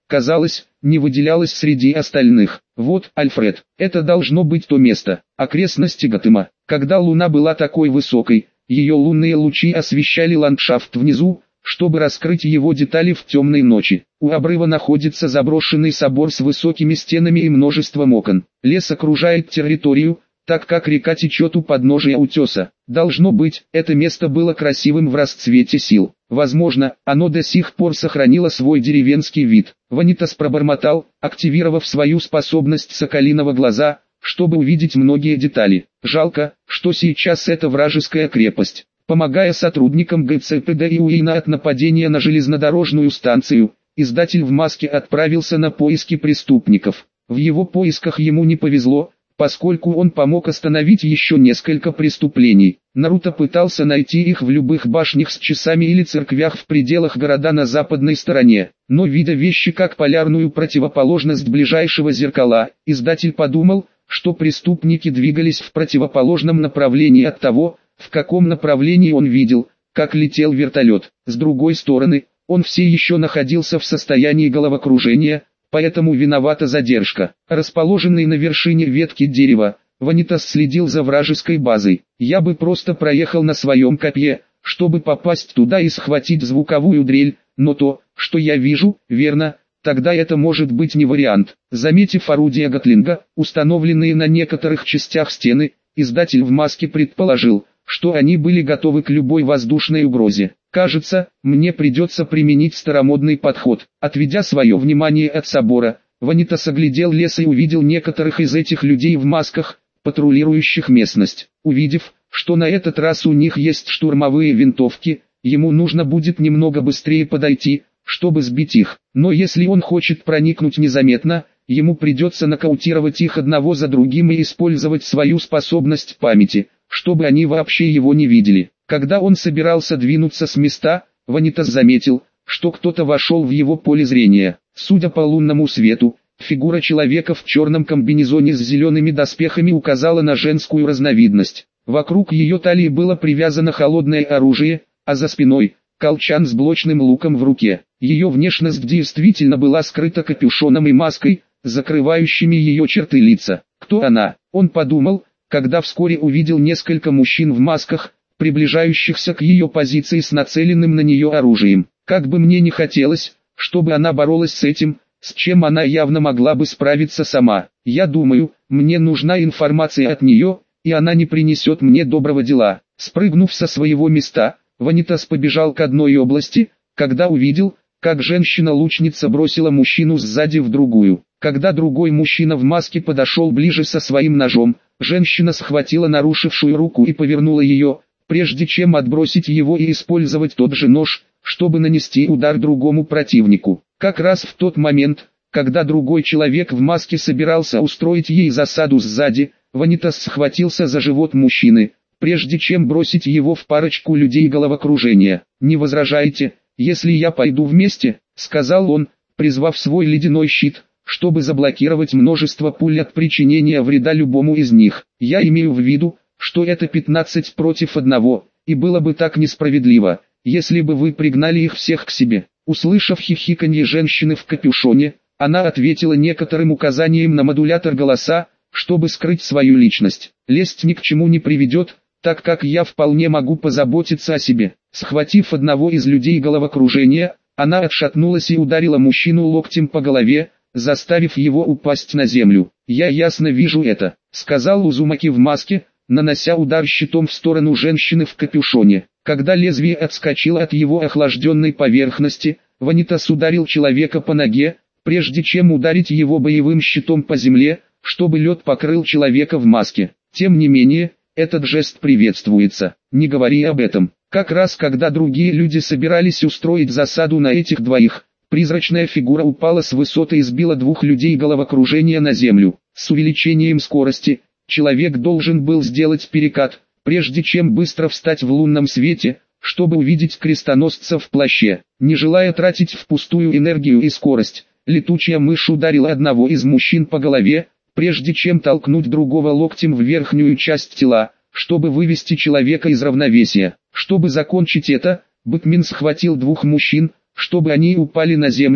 казалось, не выделялась среди остальных. Вот, Альфред, это должно быть то место, окрестности Готэма. Когда луна была такой высокой, ее лунные лучи освещали ландшафт внизу, чтобы раскрыть его детали в темной ночи. У обрыва находится заброшенный собор с высокими стенами и множеством окон. Лес окружает территорию, так как река течет у подножия утеса. Должно быть, это место было красивым в расцвете сил. Возможно, оно до сих пор сохранило свой деревенский вид. Ванитас пробормотал, активировав свою способность соколиного глаза, чтобы увидеть многие детали. Жалко, что сейчас это вражеская крепость. Помогая сотрудникам ГЦПД и УИНа от нападения на железнодорожную станцию, издатель в маске отправился на поиски преступников. В его поисках ему не повезло, поскольку он помог остановить еще несколько преступлений. Наруто пытался найти их в любых башнях с часами или церквях в пределах города на западной стороне, но видя вещи как полярную противоположность ближайшего зеркала, издатель подумал, что преступники двигались в противоположном направлении от того, в каком направлении он видел, как летел вертолет. С другой стороны, он все еще находился в состоянии головокружения, поэтому виновата задержка. Расположенный на вершине ветки дерева, Ванитас следил за вражеской базой. Я бы просто проехал на своем копье, чтобы попасть туда и схватить звуковую дрель, но то, что я вижу, верно, тогда это может быть не вариант. Заметив орудия Гатлинга, установленные на некоторых частях стены, издатель в маске предположил, что они были готовы к любой воздушной угрозе. Кажется, мне придется применить старомодный подход. Отведя свое внимание от собора, Ванитас оглядел лес и увидел некоторых из этих людей в масках, патрулирующих местность. Увидев, что на этот раз у них есть штурмовые винтовки, ему нужно будет немного быстрее подойти, чтобы сбить их. Но если он хочет проникнуть незаметно, ему придется нокаутировать их одного за другим и использовать свою способность памяти, чтобы они вообще его не видели. Когда он собирался двинуться с места, Ванитас заметил, что кто-то вошел в его поле зрения. Судя по лунному свету, фигура человека в черном комбинезоне с зелеными доспехами указала на женскую разновидность. Вокруг ее талии было привязано холодное оружие, а за спиной – колчан с блочным луком в руке. Ее внешность действительно была скрыта капюшоном и маской, закрывающими ее черты лица. Кто она? Он подумал, когда вскоре увидел несколько мужчин в масках, приближающихся к ее позиции с нацеленным на нее оружием. Как бы мне ни хотелось, чтобы она боролась с этим, с чем она явно могла бы справиться сама. Я думаю, мне нужна информация от нее, и она не принесет мне доброго дела. Спрыгнув со своего места, Ванитас побежал к одной области, когда увидел, как женщина-лучница бросила мужчину сзади в другую. Когда другой мужчина в маске подошел ближе со своим ножом, женщина схватила нарушившую руку и повернула ее, прежде чем отбросить его и использовать тот же нож, чтобы нанести удар другому противнику. Как раз в тот момент, когда другой человек в маске собирался устроить ей засаду сзади, Ванитас схватился за живот мужчины, прежде чем бросить его в парочку людей головокружения. «Не возражаете, если я пойду вместе?» — сказал он, призвав свой ледяной щит, чтобы заблокировать множество пуль от причинения вреда любому из них. «Я имею в виду, что это пятнадцать против одного, и было бы так несправедливо, если бы вы пригнали их всех к себе». Услышав хихиканье женщины в капюшоне, она ответила некоторым указанием на модулятор голоса, чтобы скрыть свою личность. «Лесть ни к чему не приведет, так как я вполне могу позаботиться о себе». Схватив одного из людей головокружения, она отшатнулась и ударила мужчину локтем по голове, заставив его упасть на землю. «Я ясно вижу это», — сказал Узумаки в маске, нанося удар щитом в сторону женщины в капюшоне. Когда лезвие отскочило от его охлажденной поверхности, Ванитас ударил человека по ноге, прежде чем ударить его боевым щитом по земле, чтобы лед покрыл человека в маске. Тем не менее, этот жест приветствуется. Не говори об этом. Как раз когда другие люди собирались устроить засаду на этих двоих, призрачная фигура упала с высоты и сбила двух людей головокружения на землю. С увеличением скорости, человек должен был сделать перекат, прежде чем быстро встать в лунном свете, чтобы увидеть крестоносца в плаще. Не желая тратить впустую энергию и скорость, летучая мышь ударила одного из мужчин по голове, прежде чем толкнуть другого локтем в верхнюю часть тела, чтобы вывести человека из равновесия. Чтобы закончить это, Бэтмен схватил двух мужчин, чтобы они упали на землю,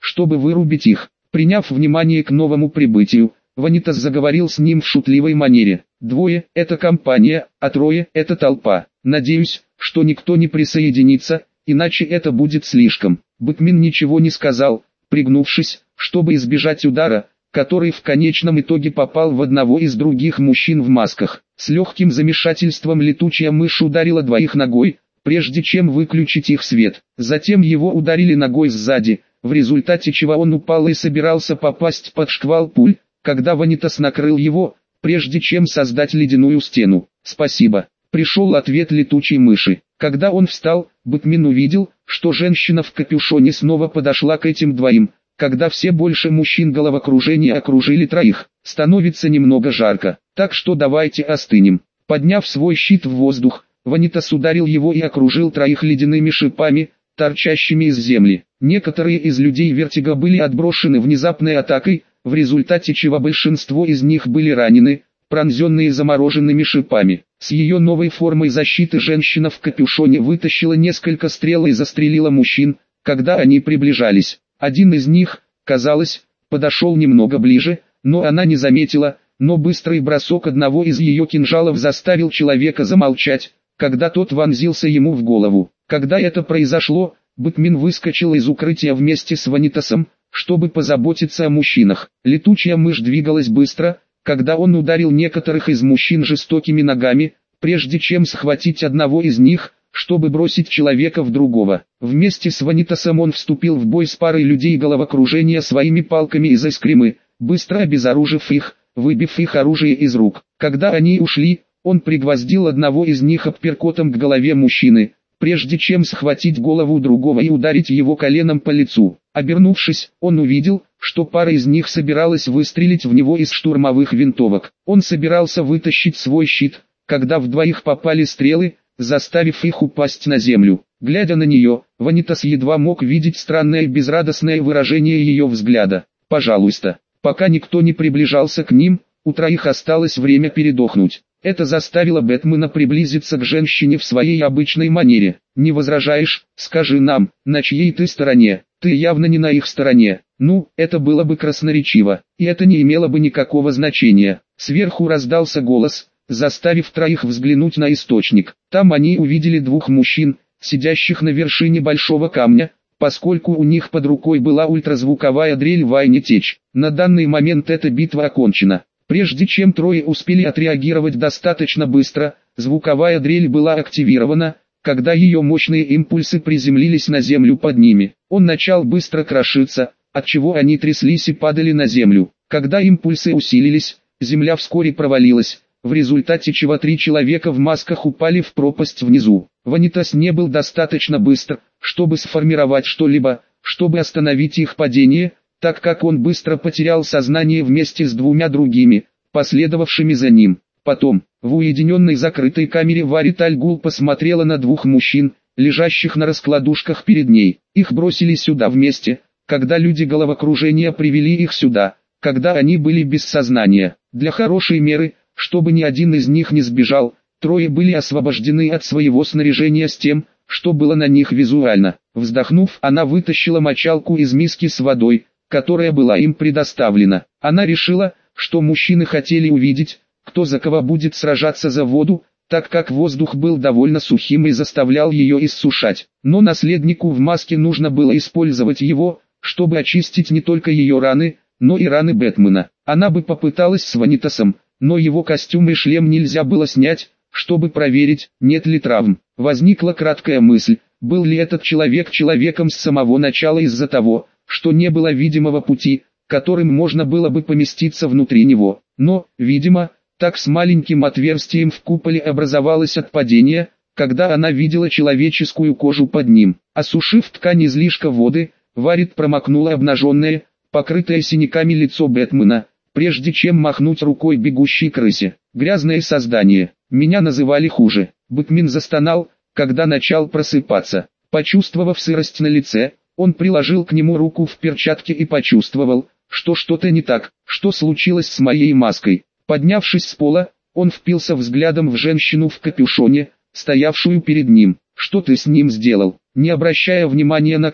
чтобы вырубить их. Приняв внимание к новому прибытию, Ванитас заговорил с ним в шутливой манере. «Двое – это компания, а трое – это толпа. Надеюсь, что никто не присоединится, иначе это будет слишком». Бэтмен ничего не сказал, пригнувшись, чтобы избежать удара, который в конечном итоге попал в одного из других мужчин в масках. С легким замешательством летучая мышь ударила двоих ногой, прежде чем выключить их свет. Затем его ударили ногой сзади, в результате чего он упал и собирался попасть под шквал пуль, когда Ванитас накрыл его, прежде чем создать ледяную стену. «Спасибо», — пришел ответ летучей мыши. Когда он встал, Бэтмен увидел, что женщина в капюшоне снова подошла к этим двоим. Когда все больше мужчин головокружения окружили троих, становится немного жарко, так что давайте остынем. Подняв свой щит в воздух, Ванитас ударил его и окружил троих ледяными шипами, торчащими из земли. Некоторые из людей Вертига были отброшены внезапной атакой, в результате чего большинство из них были ранены, пронзенные замороженными шипами. С ее новой формой защиты женщина в капюшоне вытащила несколько стрел и застрелила мужчин, когда они приближались. Один из них, казалось, подошел немного ближе, но она не заметила, но быстрый бросок одного из ее кинжалов заставил человека замолчать, когда тот вонзился ему в голову. Когда это произошло, Бэтмен выскочил из укрытия вместе с Ванитасом, чтобы позаботиться о мужчинах. Летучая мышь двигалась быстро, когда он ударил некоторых из мужчин жестокими ногами, прежде чем схватить одного из них, чтобы бросить человека в другого. Вместе с Ванитасом он вступил в бой с парой людей головокружения своими палками из эскримы, быстро обезоружив их, выбив их оружие из рук. Когда они ушли, он пригвоздил одного из них апперкотом к голове мужчины, прежде чем схватить голову другого и ударить его коленом по лицу. Обернувшись, он увидел, что пара из них собиралась выстрелить в него из штурмовых винтовок. Он собирался вытащить свой щит, когда в двоих попали стрелы, заставив их упасть на землю. Глядя на нее, Ванитас едва мог видеть странное и безрадостное выражение ее взгляда. «Пожалуйста». Пока никто не приближался к ним, у троих осталось время передохнуть. Это заставило Бэтмена приблизиться к женщине в своей обычной манере. «Не возражаешь? Скажи нам, на чьей ты стороне? Ты явно не на их стороне». Ну, это было бы красноречиво, и это не имело бы никакого значения. Сверху раздался голос, заставив троих взглянуть на источник. Там они увидели двух мужчин, сидящих на вершине большого камня, поскольку у них под рукой была ультразвуковая дрель Вайнетеч. На данный момент эта битва окончена. Прежде чем трое успели отреагировать достаточно быстро, звуковая дрель была активирована, когда ее мощные импульсы приземлились на землю под ними. Он начал быстро крошиться, отчего они тряслись и падали на землю. Когда импульсы усилились, земля вскоре провалилась, в результате чего три человека в масках упали в пропасть внизу. Ванитас не был достаточно быстр, чтобы сформировать что-либо, чтобы остановить их падение, так как он быстро потерял сознание вместе с двумя другими, последовавшими за ним. Потом, в уединенной закрытой камере Варит Аль-Гул посмотрела на двух мужчин, лежащих на раскладушках перед ней. Их бросили сюда вместе, когда люди головокружения привели их сюда, когда они были без сознания. Для хорошей меры, чтобы ни один из них не сбежал, трое были освобождены от своего снаряжения с тем, что было на них визуально. Вздохнув, она вытащила мочалку из миски с водой, которая была им предоставлена. Она решила, что мужчины хотели увидеть, кто за кого будет сражаться за воду, так как воздух был довольно сухим и заставлял ее иссушать. Но наследнику в маске нужно было использовать его, чтобы очистить не только ее раны, но и раны Бэтмена. Она бы попыталась с Ванитасом, но его костюм и шлем нельзя было снять, чтобы проверить, нет ли травм. Возникла краткая мысль, был ли этот человек человеком с самого начала из-за того, что не было видимого пути, которым можно было бы поместиться внутри него. Но, видимо, так с маленьким отверстием в куполе образовалось от падения, когда она видела человеческую кожу под ним. Осушив ткань излишка воды, Варит промокнула обнаженное, покрытое синяками лицо Бэтмена, прежде чем махнуть рукой бегущей крысе. «Грязное создание, меня называли хуже». Бэтмен застонал, когда начал просыпаться. Почувствовав сырость на лице, он приложил к нему руку в перчатке и почувствовал, что что-то не так. Что случилось с моей маской? Поднявшись с пола, он впился взглядом в женщину в капюшоне, стоявшую перед ним. «Что ты с ним сделал?» Не обращая внимания на крик,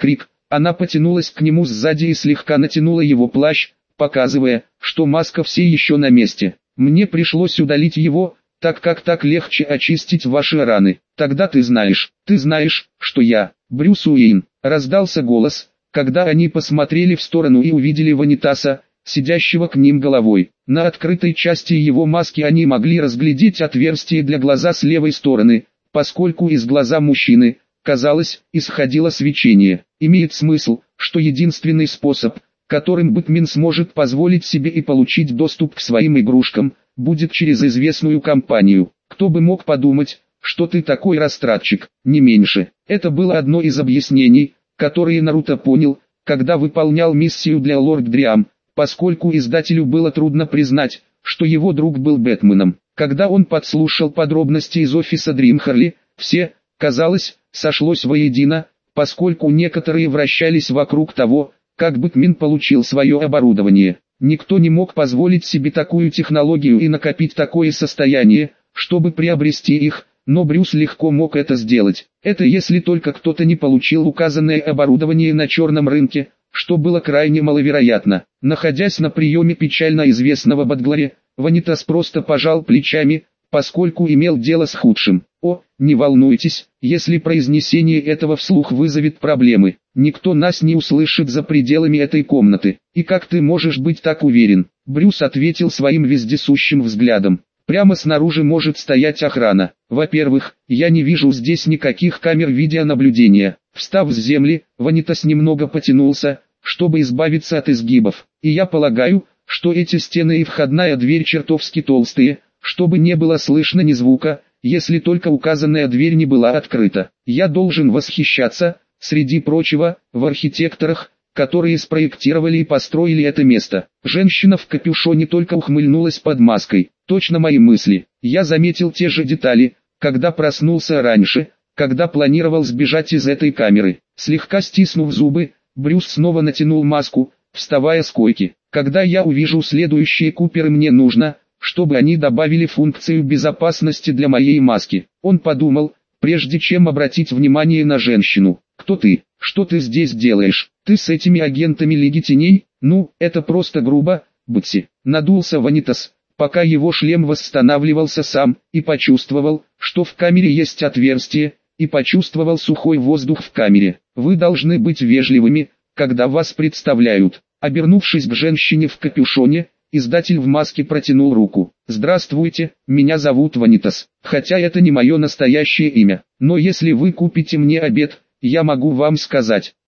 Она потянулась к нему сзади и слегка натянула его плащ, показывая, что маска все еще на месте. Мне пришлось удалить его, так как так легче очистить ваши раны. Тогда ты знаешь, ты знаешь, что я, Брюс Уэйн. Раздался голос, когда они посмотрели в сторону и увидели Ванитаса, сидящего к ним головой. На открытой части его маски они могли разглядеть отверстие для глаза с левой стороны, поскольку из глаза мужчины, казалось, исходило свечение. Имеет смысл, что единственный способ, которым Бэтмен сможет позволить себе и получить доступ к своим игрушкам, будет через известную компанию. Кто бы мог подумать, что ты такой растратчик, не меньше. Это было одно из объяснений, которые Наруто понял, когда выполнял миссию для Лорд Дриам, поскольку издателю было трудно признать, что его друг был Бэтменом. Когда он подслушал подробности из офиса Дримхарли, все, казалось, сошлось воедино, поскольку некоторые вращались вокруг того, как Бэтмен получил свое оборудование. Никто не мог позволить себе такую технологию и накопить такое состояние, чтобы приобрести их, но Брюс легко мог это сделать. Это если только кто-то не получил указанное оборудование на черном рынке, что было крайне маловероятно. Находясь на приеме печально известного Бадглари, Ванитас просто пожал плечами, поскольку имел дело с худшим. О, не волнуйтесь, если произнесение этого вслух вызовет проблемы. Никто нас не услышит за пределами этой комнаты. И как ты можешь быть так уверен? Брюс ответил своим вездесущим взглядом. Прямо снаружи может стоять охрана. Во-первых, я не вижу здесь никаких камер видеонаблюдения. Встав с земли, Ванитас немного потянулся, чтобы избавиться от изгибов. И я полагаю, что эти стены и входная дверь чертовски толстые, чтобы не было слышно ни звука, если только указанная дверь не была открыта. Я должен восхищаться, среди прочего, в архитекторах, которые спроектировали и построили это место. Женщина в капюшоне только ухмыльнулась под маской. Точно мои мысли. Я заметил те же детали, когда проснулся раньше, когда планировал сбежать из этой камеры. Слегка стиснув зубы, Брюс снова натянул маску, вставая с койки. Когда я увижу следующие Куперы, мне нужно, чтобы они добавили функцию безопасности для моей маски. Он подумал, прежде чем обратить внимание на женщину. Кто ты? Что ты здесь делаешь? Ты с этими агентами Лиги Теней? Ну, это просто грубо, Бэтси. Надулся Ванитас, пока его шлем восстанавливался сам, и почувствовал, что в камере есть отверстие, и почувствовал сухой воздух в камере. Вы должны быть вежливыми, когда вас представляют. Обернувшись к женщине в капюшоне, издатель в маске протянул руку. «Здравствуйте, меня зовут Ванитас, хотя это не мое настоящее имя, но если вы купите мне обед, я могу вам сказать,